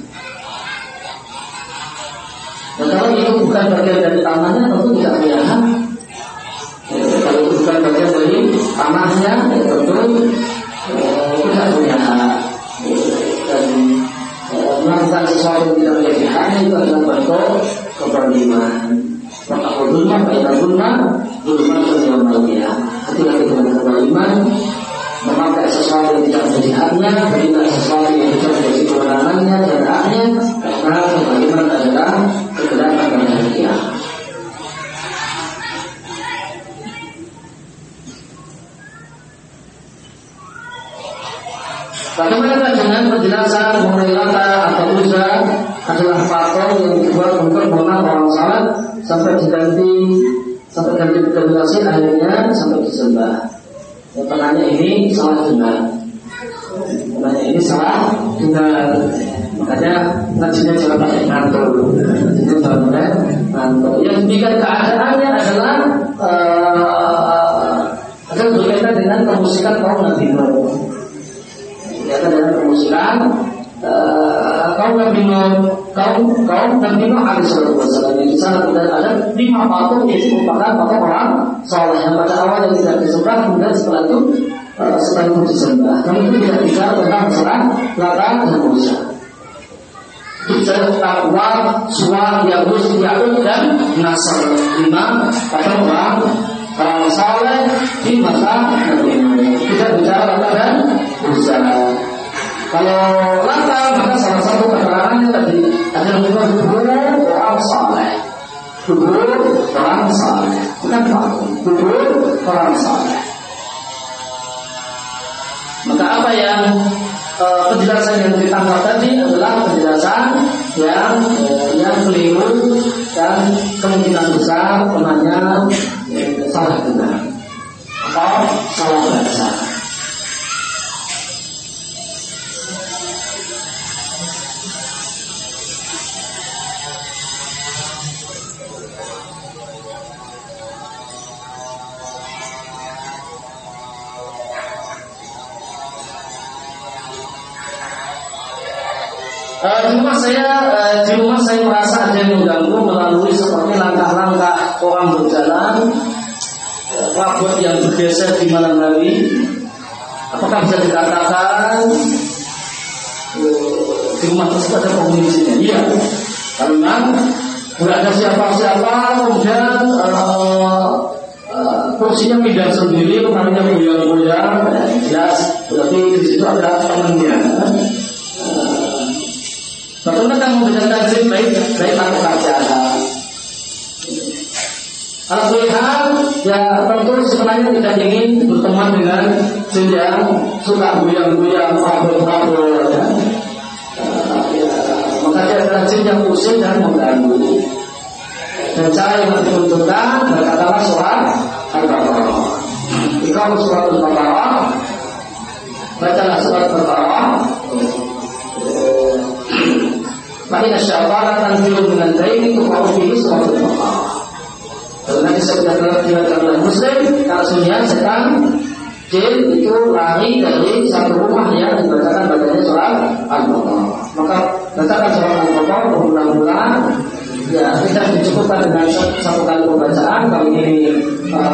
Dan kalau itu bukan bagian dari tanahnya, tentu tidak punya hak. Ya, kalau itu bukan bagian dari tanahnya, ya, tentu eh, tidak punya hak. Dan eh, melakukan sesuatu yang tidak menjadi haknya itu adalah bentuk keberliman. Maka berliman, baiklah berliman, berliman dunia manusia. Ketika kita berliman, memakai sesuatu yang tidak menjadi haknya, berliman sesuatu yang tidak menjadi kewenangannya dan haknya, karena berliman adalah kegelapan dan dunia. Bagaimana dengan penjelasan mengenai lata atau uzza adalah patung yang dibuat untuk mengenal orang salat sampai diganti sampai ganti denominasi akhirnya sampai disembah. Yang tengahnya ini salah dengar. Tengahnya ini salah dengar. Makanya ngajinya jangan pakai ngantuk. Ngajinya jangan pakai ngantuk. Yang demikian keadaannya adalah uh, adalah berkaitan dengan kemusikan kaum Nabi Nuh. Berkaitan dengan kemusikan uh, kaum Nabi Nuh, kaum kaum Nabi Nuh alaihi salatu wasallam. Di sana kemudian ada lima patung yang merupakan patung orang saleh yang pada awal yang tidak disembah, kemudian setelah itu uh, setelah itu disembah. Kami itu tidak bicara tentang masalah Lata dan Uzza. Bicara tentang Wa, Suwa, Ya'us, Ya'ud dan Nasr, lima patung orang orang saleh di masa Nabi Nuh. Tidak bicara Lata dan Uzza. Kalau Lata, maka salah satu keterangannya tadi adalah kubur orang saleh. Kubur orang saleh, bukan patung. Kubur orang saleh. Maka apa yang e, penjelasan yang ditangkap tadi adalah penjelasan yang e, yang keliru dan kemungkinan besar penanya e, salah benar atau salah baca. Uh, di rumah saya, uh, di rumah saya merasa ada yang mengganggu melalui seperti langkah-langkah orang berjalan, uh, rambut yang bergeser di malam hari. Apakah bisa dikatakan uh, di rumah tersebut ada penghuninya? Iya. Karena tidak ada siapa-siapa, kemudian uh, uh, kursinya pindah sendiri, rumahnya goyang-goyang, jelas berarti di situ ada temannya. Bagaimana kamu membedakan jin baik baik atau jahat? Kalau melihat, ya tentu sebenarnya tidak ingin berteman dengan jin yang suka goyang-goyang, mabuk-mabuk, ya. Uh, ya. Maka dia adalah jin yang pusing dan mengganggu. Dan cara yang ditunjukkan berkatalah surat Al-Baqarah. Jika surat Al-Baqarah, bacalah surat Al-Baqarah. Makanya syaitan tanzil dengan baik itu kau pilih suatu tempat. Kalau nanti saya sudah diriwayatkan oleh Muslim, kalau sebenarnya setan jin itu lari dari satu rumah yang dibacakan bacanya surat Al-Baqarah. Maka bacakan surat Al-Baqarah berulang-ulang. Ya, tidak dicukupkan dengan satu kali pembacaan. Kalau ini uh,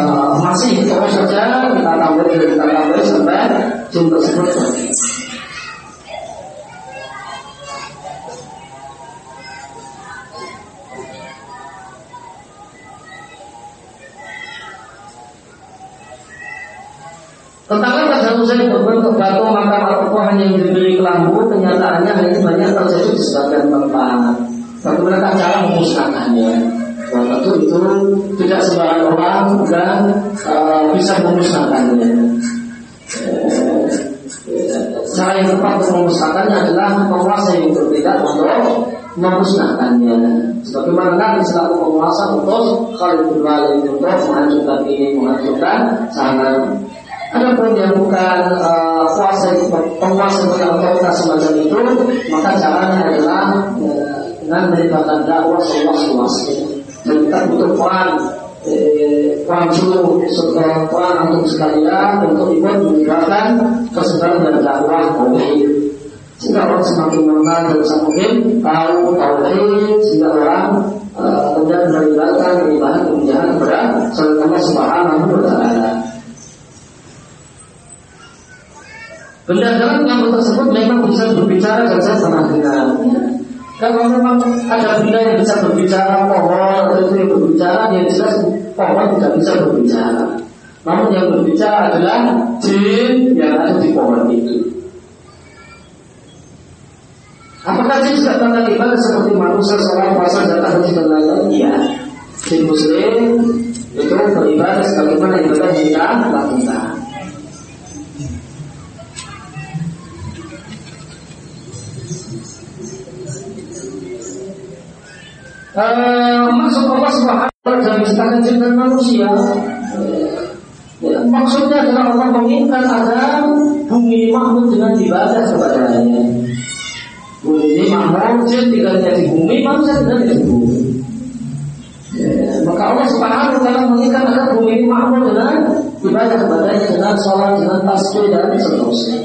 Tentang Saddam Hussein berbentuk batu makam atau pohon yang diberi kelambu, kenyataannya hal ini banyak terjadi di sebagian tempat. Bagaimana cara memusnahkannya? Nah, tentu itu tidak sembarang orang dan uh, bisa memusnahkannya. Uh, cara yang tepat untuk memusnahkannya adalah penguasa yang berbeda untuk memusnahkannya. Sebagaimana Nabi selaku penguasa untuk Khalid bin Walid untuk menghancurkan ini, menghancurkan sana. Adapun yang bukan uh, kuasa penguasa yang otoritas semacam itu, maka caranya adalah uh, dengan melibatkan dakwah seluas-luasnya. Dan kita butuh peran eh, peran seluruh peran untuk sekalian untuk ikut melibatkan kesebaran dan dakwah tauhid. Sehingga orang semakin mengenal dan semakin tahu tauhid, sehingga orang uh, kemudian melibatkan ibadah kemudian kepada selain Allah Subhanahu wa Ta'ala. Benda dalam yang tersebut memang bisa berbicara dan saya pernah dengar. Kalau memang ada benda yang bisa berbicara, pohon atau itu yang berbicara, yang jelas pohon tidak bisa berbicara. Namun yang berbicara adalah jin yang ada di pohon itu. Apakah jin juga tentang ibadah seperti manusia, sholat, puasa, zakat, haji dan lain-lain? Iya. Jin muslim itu beribadah sebagaimana ibadah yang kita lakukan. Uh, maksud Allah Subhanahu wa Ta'ala dalam menciptakan jin dan manusia, uh, ya, maksudnya adalah Allah menginginkan agar bumi makmur dengan ibadah kepadanya. Bumi makmur, jin tinggalnya di bumi, manusia tinggalnya di bumi. Ya, maka Allah Subhanahu wa Ta'ala menginginkan agar bumi makmur dengan ibadah kepadanya, dengan sholat, dengan tasbih dan seterusnya.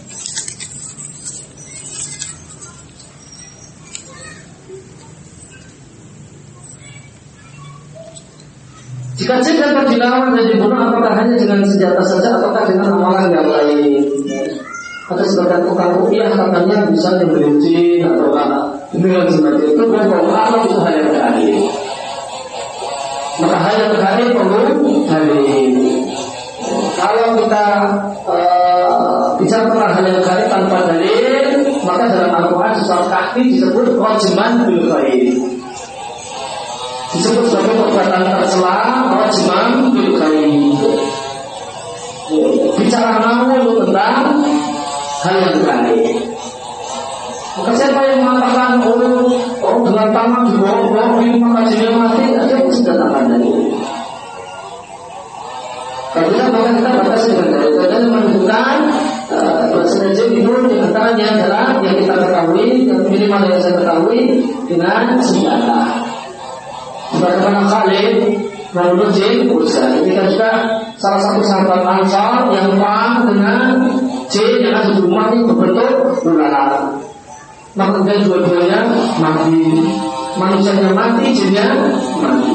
Jika jin dapat dilawan dan dibunuh, apakah hanya dengan senjata saja ataukah dengan amalan yang lain? Ada sebagian tukang rupiah katanya bisa membeli jin atau apa dengan semacam itu, dan kalau alam itu hal yang gaib. Maka hal yang gaib perlu dalil. Kalau kita uh, bicara tentang hal yang gaib tanpa dalil, maka dalam Al-Quran surat Kahfi disebut rajman bil ghaib, disebut sebagai perbuatan tercela, rajman bil ghaib. Bicara namun tentang hal yang gaib. Maka siapa yang mengatakan oh, oh dengan tangan di bawah ini maka jinnya mati, ada yang sudah tangan dari. Kalau kita maka kita batasi dengan dalil dan menunjukkan bahasa jin itu diantaranya adalah yang kita ketahui, yang minimal yang saya ketahui dengan senjata. Bagaimana Khalid membunuh jin Utsman. Ini kan juga salah satu sahabat Ansar yang perang dengan jin yang ada di rumah ini berbentuk ular. Maka dua-duanya mati, manusianya mati, jinnya mati.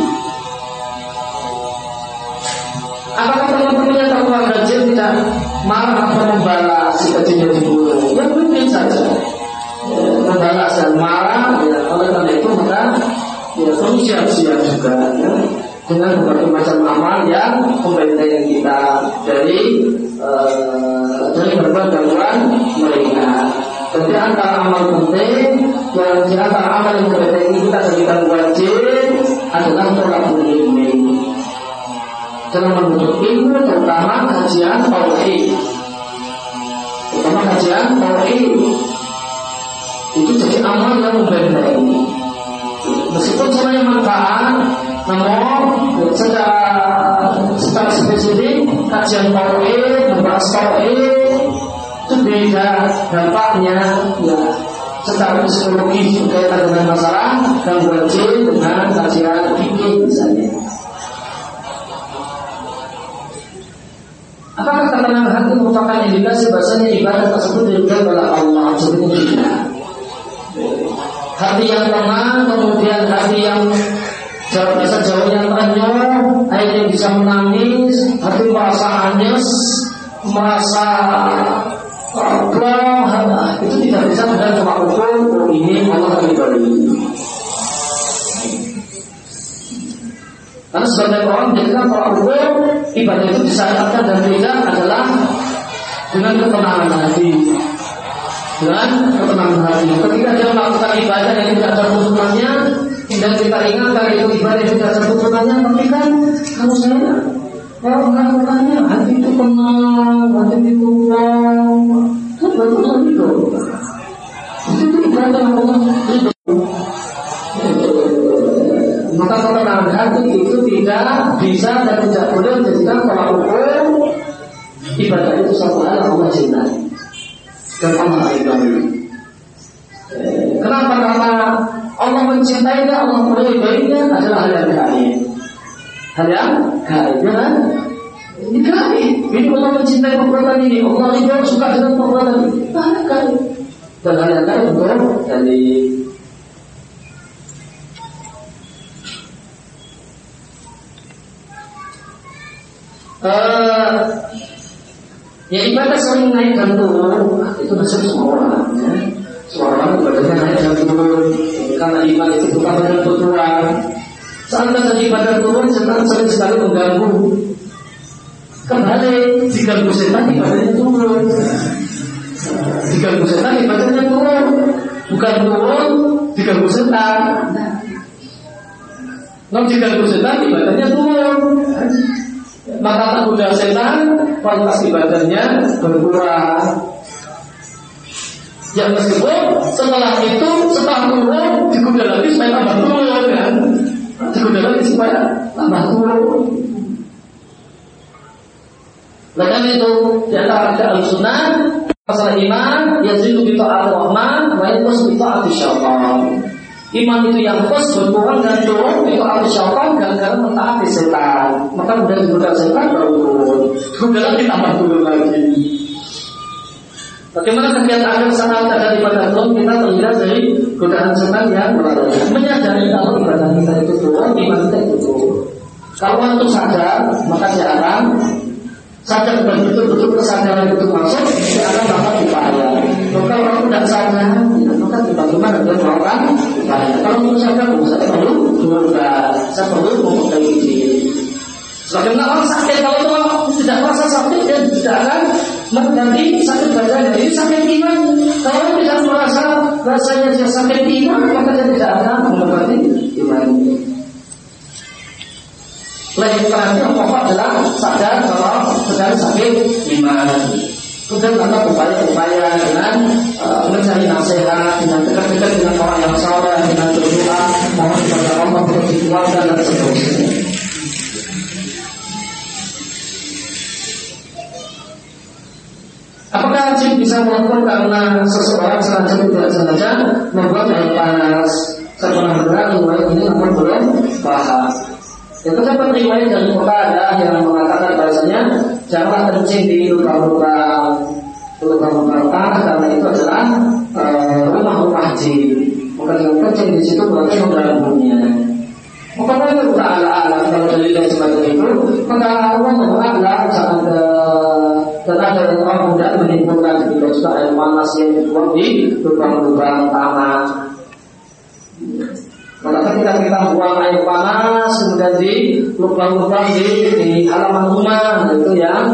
Apakah teman-teman yang terkeluarga jin tidak marah atau membalas jika jinnya dibunuh? Ya mungkin saja ya, membalas dan marah. Ya, oleh karena itu maka ya perlu siap-siap juga ya, dengan berbagai macam amal yang membentengi kita dari uh, dari berbagai gangguan mereka. Dan di antara amal penting yang di antara amal yang membentengi kita dari gangguan jin adalah tolakul ilmi. Dalam menuntut ilmu terutama kajian tauhid, terutama kajian tauhid itu jadi amal yang membentengi. Meskipun semuanya manfaat, namun secara secara spesifik kajian tauhid, membahas tauhid itu beda dampaknya ya, secara psikologis berkaitan dengan masalah gangguan jin dengan kajian fikih misalnya. Apakah ketenangan hati merupakan indikasi bahasanya ibadah tersebut diridhoi oleh Allah? Sebenarnya tidak. Hati yang tenang, kemudian hati yang jauh bisa jauh yang terenyuh, akhirnya bisa menangis, hati merasa anyes, merasa plong, itu tidak bisa dengan cuma ukur oh ini Allah ridhoi. Karena sebagian orang menjadikan tolak ukur ibadah itu disyariatkan dan tidak adalah dengan ketenangan hati, dengan ketenangan hati. Ketika dia melakukan ibadah yang tidak ada tuntunannya, dan kita ingatkan itu ibadah yang tidak ada tuntunannya, tapi kan kalau saya kalau melakukannya hati itu tenang, hati itu tenang, itu betul itu. Itu ibadah Allah itu. Maka ketenangan hati itu tidak bisa dan tidak boleh menjadikan tolak ukur ibadah itu satu hal yang Allah cintai dan Allah ridhoi. Kenapa? Karena Allah mencintainya, Allah meridhoinya adalah hal yang gaib. Hal yang gaib, kan? Ini gaib. Ini Allah mencintai perbuatan ini, Allah ridho suka dengan perbuatan ini. Hal yang gaib. Dan hal yang gaib untuk dari Uh, ya ibadah sering naik dan turun, itu nasib semua orang. Ya. Semua orang ibadahnya naik dan turun. Karena iman itu bukan benar berkurang. Saat terjadi ibadah turun, setan sering sekali mengganggu. Kembali diganggu setan ibadahnya turun. Diganggu setan ibadahnya turun. Bukan turun, diganggu setan. Non diganggu setan ibadahnya turun. Maka tergoda setan, kualitas ibadahnya berkurang. Ya meskipun setelah itu, setelah turun, digoda lagi supaya tambah turun kan? Digoda lagi supaya tambah turun. Bahkan itu di antara al-sunnah masalah iman, yazidu bi ta'atir rahman wa yanqus bi ta'atir syaitan. Iman itu yang terus berkurang dan turun itu arti syaitan gara-gara mentaati setan. Maka mudah digoda setan baru turun. Sudah ditambah turun lagi. Bagaimana kegiatan akhir sana ada di pada turun, kita terlihat dari godaan setan yang melalui. Menyadari kalau ibadah kita itu turun, iman kita itu turun. Kalau untuk sadar, maka dia akan sadar dan betul-betul kesadaran itu masuk, dia akan dapat upaya. Maka orang tidak sadar, maka bagaimana dia melakukan upaya. Kalau untuk sadar, saya perlu berubah, saya perlu memperbaiki diri. Sebagaimana orang sakit, kalau orang tidak merasa sakit, dia tidak akan mengganti sakit badannya. Ini sakit iman. Kalau tidak merasa rasanya dia sakit iman, maka dia tidak akan mengobati iman. Lain terakhir yang pokok adalah sadar kalau sedang sakit iman. Kemudian maka upaya-upaya dengan uh, mencari nasihat, dengan dekat-dekat dengan orang yang saleh, dengan berdoa, mohon kepada Allah untuk dikeluarkan dan seterusnya. Apakah jin bisa melakukan karena seseorang sengaja tidak sengaja membuat air panas? Saya pernah mendengar riwayat ini namun belum paham. Itu dapat riwayat dari Qatadah yang mengatakan bahasanya janganlah kencing di lubang-lubang lubang-lubang tanah karena itu adalah uh, rumah-rumah jin. Maka dengan kencing di situ berarti mengganggunya. Maka itu ta'ala-ala kalau dalilnya semacam itu, maka Allah ta'ala jangan ada dan ada yang orang muda menimbulkan ketika juga air panas yang dibuang di lubang-lubang tanah. Maka ketika kita buang air panas kemudian di lubang-lubang di, di halaman rumah, itu yang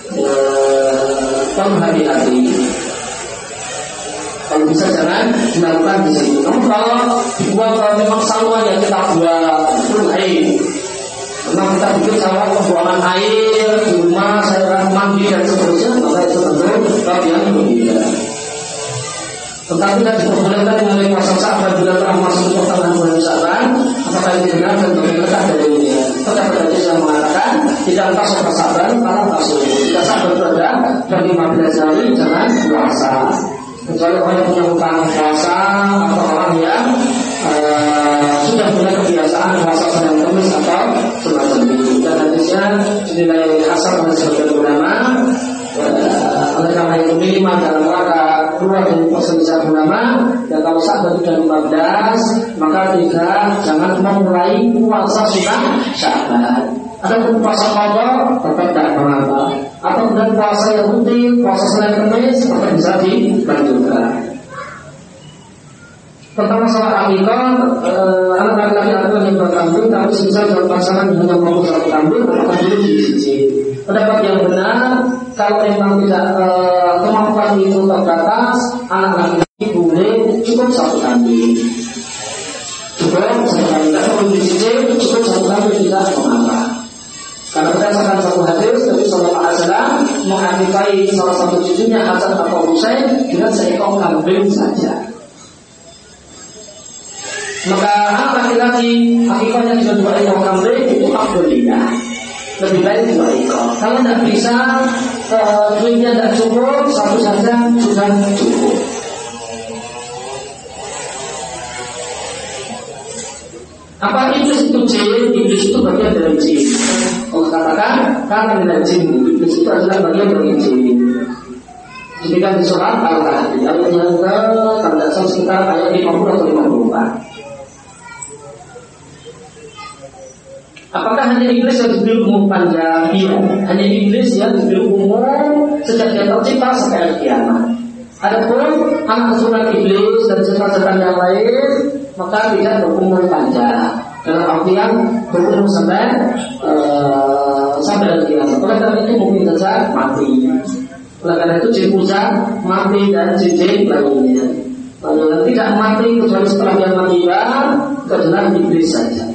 eh, hati-hati. Kalau bisa jangan dilakukan di situ. Namun kalau dibuang kalau memang saluran yang kita buat itu air. Memang kita bikin saluran pembuangan air di rumah, saluran mandi dan seterusnya, maka itu tentu bab yang berbeda. Tetapi tidak diperbolehkan mengenai puasa Sa'ban bila telah masuk ke pertengahan bulan Sa'ban, apakah ini benar dan bagaimana dalilnya? Terdapat hadis yang mengatakan tidak entah puasa Sa'ban karena masuk. Jika Sa'ban berada dari lima belas hari jangan puasa. Kecuali orang yang punya hutang puasa atau orang yang uh, sudah punya kebiasaan puasa Senin Kamis atau semacam itu. Dan hadisnya dinilai hasan oleh sebagian ulama. Uh, oleh karena itu minimal dalam rangka dua dari perselisihan ulama. Dan kalau saat sudah lima belas, maka tidak jangan memulai puasa sunnah Sya'ban. Adapun puasa qadha tetap tidak mengapa. Atau kemudian puasa yang rutin, puasa Senin Kamis tetap bisa dilanjutkan. Pertama masalah akikah, eh, anak laki-laki atau yang berkambing, tapi misal dalam pasangan hanya mau satu kambing, maka dulu dicuci. Pendapat yang benar, kalau memang tidak eh, kemampuan itu terbatas, anak laki-laki boleh cukup satu kambing. Cukup satu kambing, tidak perlu dicuci, cukup satu kambing tidak mengapa. Karena berdasarkan satu hadis Nabi Sallallahu Alaihi Wasallam mengakikai salah satu cucunya Hasan atau Husain dengan seekor kambing saja. Maka anak laki-laki akikahnya juga dua ekor kambing itu afdoliyah, lebih baik dua ekor. Kalau tidak bisa, duitnya tidak cukup, satu saja sudah cukup. Apa iblis itu jin? Iblis itu bagian dari jin. Allah katakan karena dari jin, iblis itu adalah bagian dari jin. Jadikan di surat Al-Kahfi ayat yang ke tanda sekitar ayat lima puluh atau lima puluh empat. Apakah hanya iblis yang diberi umur panjang? Iya, hanya iblis yang diberi umur sejak dia tercipta sampai hari kiamat. Adapun anak keturunan iblis dan setan-setan yang lain maka tidak berumur panjang. Dalam artian berumur sampai uh, sampai hari kiamat. Oleh karena itu mungkin saja mati. Oleh karena itu jin pusat mati dan jin lainnya. Kalau tidak mati kecuali setelah dia mati adalah iblis saja.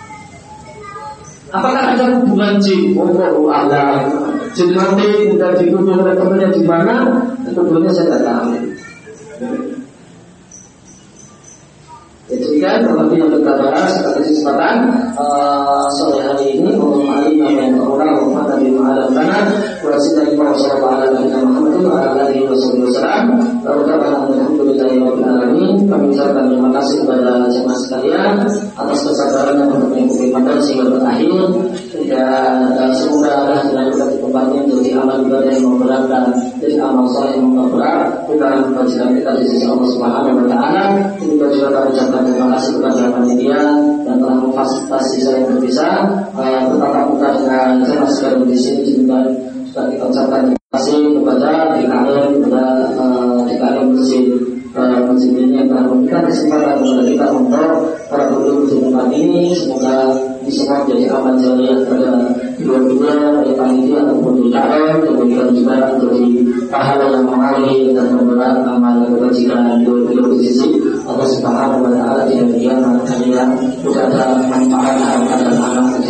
Apakah ada hubungan jin? Wallahu a'lam. Jin mati sudah dikubur oleh temannya di mana? Kuburnya saya tidak tahu. Jadi kan seperti yang kita bahas pada kesempatan uh, sore hari ini untuk ma'alim yang terurang rumah dari ma'alam tanah kurasi dari Muhammad sallallahu alaihi wa sallam. Lalu kita alhamdulillahi rabbil alamin. Kami ucapkan terima kasih kepada jemaah sekalian atas kesabarannya untuk mengikuti materi sehingga berakhir. Dan uh, semoga Allah dengan berkat tempatnya menjadi amal ibadah yang memberatkan, jadi amal saleh yang memberat bukan kewajiban kita di sisi Allah Subhanahu wa taala. Ini juga kami ucapkan terima kasih kepada panitia dan telah memfasilitasi saya berbisa uh, bertatap muka dengan jemaah sekalian di sini. Juga juga kita ucapkan terima kasih kepada D K M, kepada uh, D K M Masjid Masjid ini yang telah memberikan kesempatan kepada kita untuk para penduduk di tempat ini. Semoga ini semua menjadi amal jariah pada kedua-duanya, baik panitia ataupun D K M, demikian juga menjadi pahala yang mengalir dan memberat amal kebajikan dua-dua di sisi Allah Subhanahu wa taala di dunia. Kalian tidak ada manfaat harta dan anak